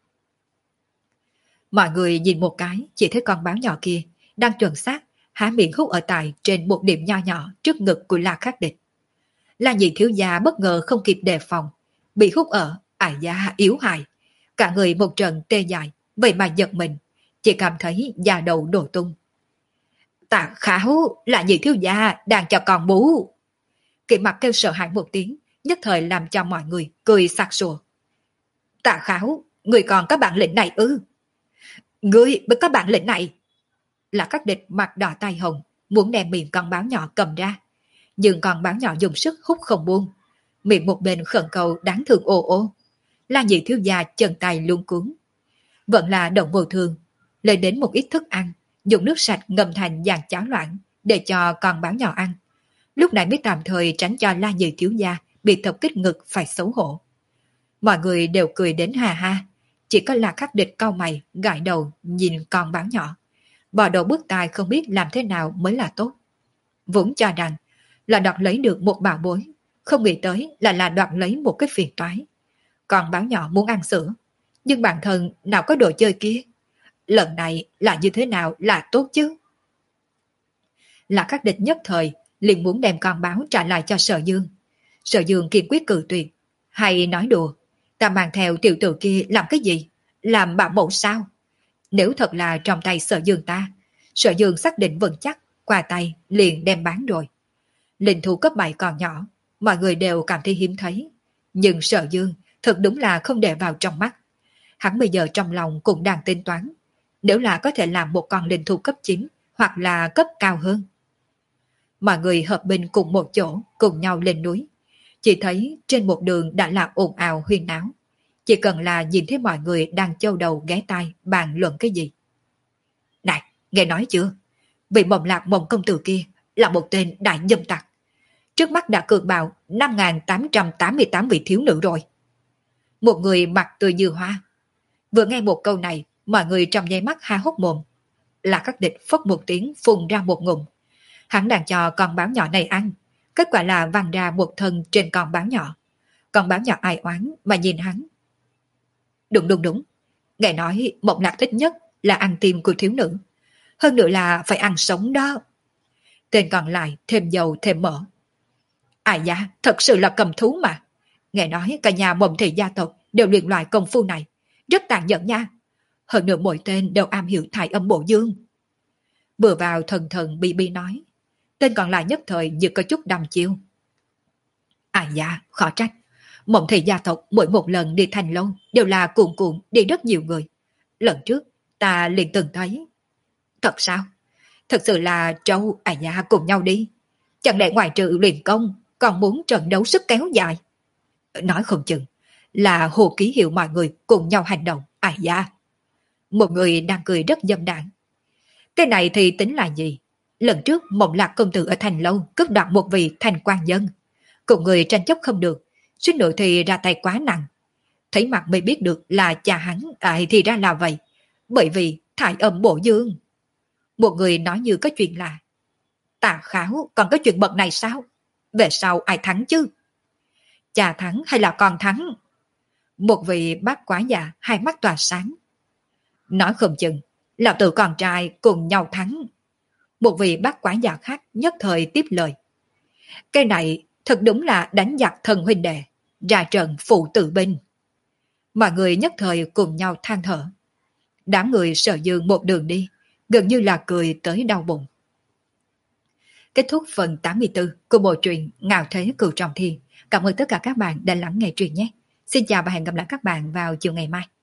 Mọi người nhìn một cái, chỉ thấy con báo nhỏ kia đang chuẩn xác há miệng hút ở tại trên một điểm nho nhỏ trước ngực của La Khắc Địch. La Nhị thiếu gia bất ngờ không kịp đề phòng, bị hút ở, ải da yếu hại, cả người một trận tê dại, vậy mà giật mình, chỉ cảm thấy da đầu đổ tung. Tạ Khảo, La Nhị thiếu gia đang cho con bú. Kỵ mặt kêu sợ hãi một tiếng, nhất thời làm cho mọi người cười sặc sụa. Tạ Khảo, người còn có bản lĩnh này ư? Ngươi mới có bản lĩnh này. Là Khắc Địch mặt đỏ tay hồng, muốn đem miệng con báo nhỏ cầm ra, nhưng con báo nhỏ dùng sức hút không buông, miệng một bên khẩn cầu đáng thương ô ô. La Nhị thiếu gia chân tay luống cuống, vẫn là Động Vô Thương lấy đến một ít thức ăn, dùng nước sạch ngâm thành dàn cháo loãng để cho con báo nhỏ ăn. Lúc này mới tạm thời tránh cho La Nhị thiếu gia bị tập kích ngực phải xấu hổ. Mọi người đều cười đến hà ha, chỉ có La Khắc Địch cau mày gãi đầu nhìn con báo nhỏ, bò đầu bước tai không biết làm thế nào mới là tốt. Vốn cho rằng là đoạt lấy được một bảo bối, không nghĩ tới là là đoạt lấy một cái phiền toái. Còn báo nhỏ muốn ăn sữa, nhưng bản thân nào có đồ chơi kia. Lần này là như thế nào là tốt chứ? Là Khắc Địch nhất thời liền muốn đem con báo trả lại cho Sở Dương. Sở Dương kiên quyết cự tuyệt. Hay nói đùa, ta mang theo tiểu tử kia làm cái gì? Làm bảo mẫu sao? Nếu thật là trong tay Sở Dương ta, Sở Dương xác định vững chắc, qua tay liền đem bán rồi. Linh thú cấp bảy còn nhỏ, mọi người đều cảm thấy hiếm thấy. Nhưng Sở Dương thật đúng là không để vào trong mắt. Hắn bây giờ trong lòng cũng đang tính toán, nếu là có thể làm một con linh thú cấp chín hoặc là cấp cao hơn. Mọi người hợp binh cùng một chỗ, cùng nhau lên núi. Chỉ thấy trên một đường đã là ồn ào huyên náo. Chỉ cần là nhìn thấy mọi người đang châu đầu ghé tai bàn luận cái gì. Này, nghe nói chưa? Vị Mộng Lạc Mộng công tử kia là một tên đại dâm tặc. Trước mắt đã cường bạo năm nghìn tám trăm tám mươi tám vị thiếu nữ rồi. Một người mặt tươi như hoa. Vừa nghe một câu này, mọi người trong nháy mắt há hốc mồm. Là Khắc Địch phất một tiếng phun ra một ngụm. Hắn đang cho con báo nhỏ này ăn. Kết quả là văng ra một thân trên con báo nhỏ. Con báo nhỏ ai oán mà nhìn hắn. Đúng đúng đúng. Nghe nói Mộng Lạc thích nhất là ăn tim của thiếu nữ. Hơn nữa là phải ăn sống đó. Tên còn lại thêm dầu thêm mỡ. Ai da, thật sự là cầm thú mà. Nghe nói cả nhà Mộng thị gia tộc đều luyện loại công phu này. Rất tàn nhẫn nha. Hơn nữa mỗi tên đều am hiểu thải âm bổ dương. Vừa vào thần thần bi bi nói. Tên còn lại nhất thời như có chút đăm chiêu. Ai da, khó trách. Mộng thị gia tộc mỗi một lần đi thành lâu đều là cuộn cuộn đi rất nhiều người. Lần trước ta liền từng thấy. Thật sao? Thật sự là trâu ai da cùng nhau đi. Chẳng lẽ ngoài trừ luyện công còn muốn trận đấu sức kéo dài? Nói không chừng là Hồ Ký Hiệu mọi người cùng nhau hành động. Ai da. Một người đang cười rất dâm đảng. Cái này thì tính là gì? Lần trước Mộng Lạc công tử ở thành lâu cướp đoạt một vị thành quan nhân. Cùng người tranh chấp không được. Suýt nữa thì ra tay quá nặng. Thấy mặt mới biết được là cha hắn. À, thì ra là vậy. Bởi vì thải âm bổ dương. Một người nói như có chuyện là Tà Kháo còn có chuyện bậc này sao? Về sau ai thắng chứ? Cha thắng hay là con thắng? Một vị bác quá già hai mắt tỏa sáng. Nói không chừng lão tử con trai cùng nhau thắng. Một vị bác quá già khác nhất thời tiếp lời. Cái này thật đúng là đánh giặc thần huynh đệ, ra trận phụ tử binh. Mọi người nhất thời cùng nhau than thở. Đám người Sở Dương một đường đi, gần như là cười tới đau bụng. Kết thúc phần tám mươi tư của bộ truyện Ngạo Thế Cửu Trọng Thiên. Cảm ơn tất cả các bạn đã lắng nghe truyện nhé. Xin chào và hẹn gặp lại các bạn vào chiều ngày mai.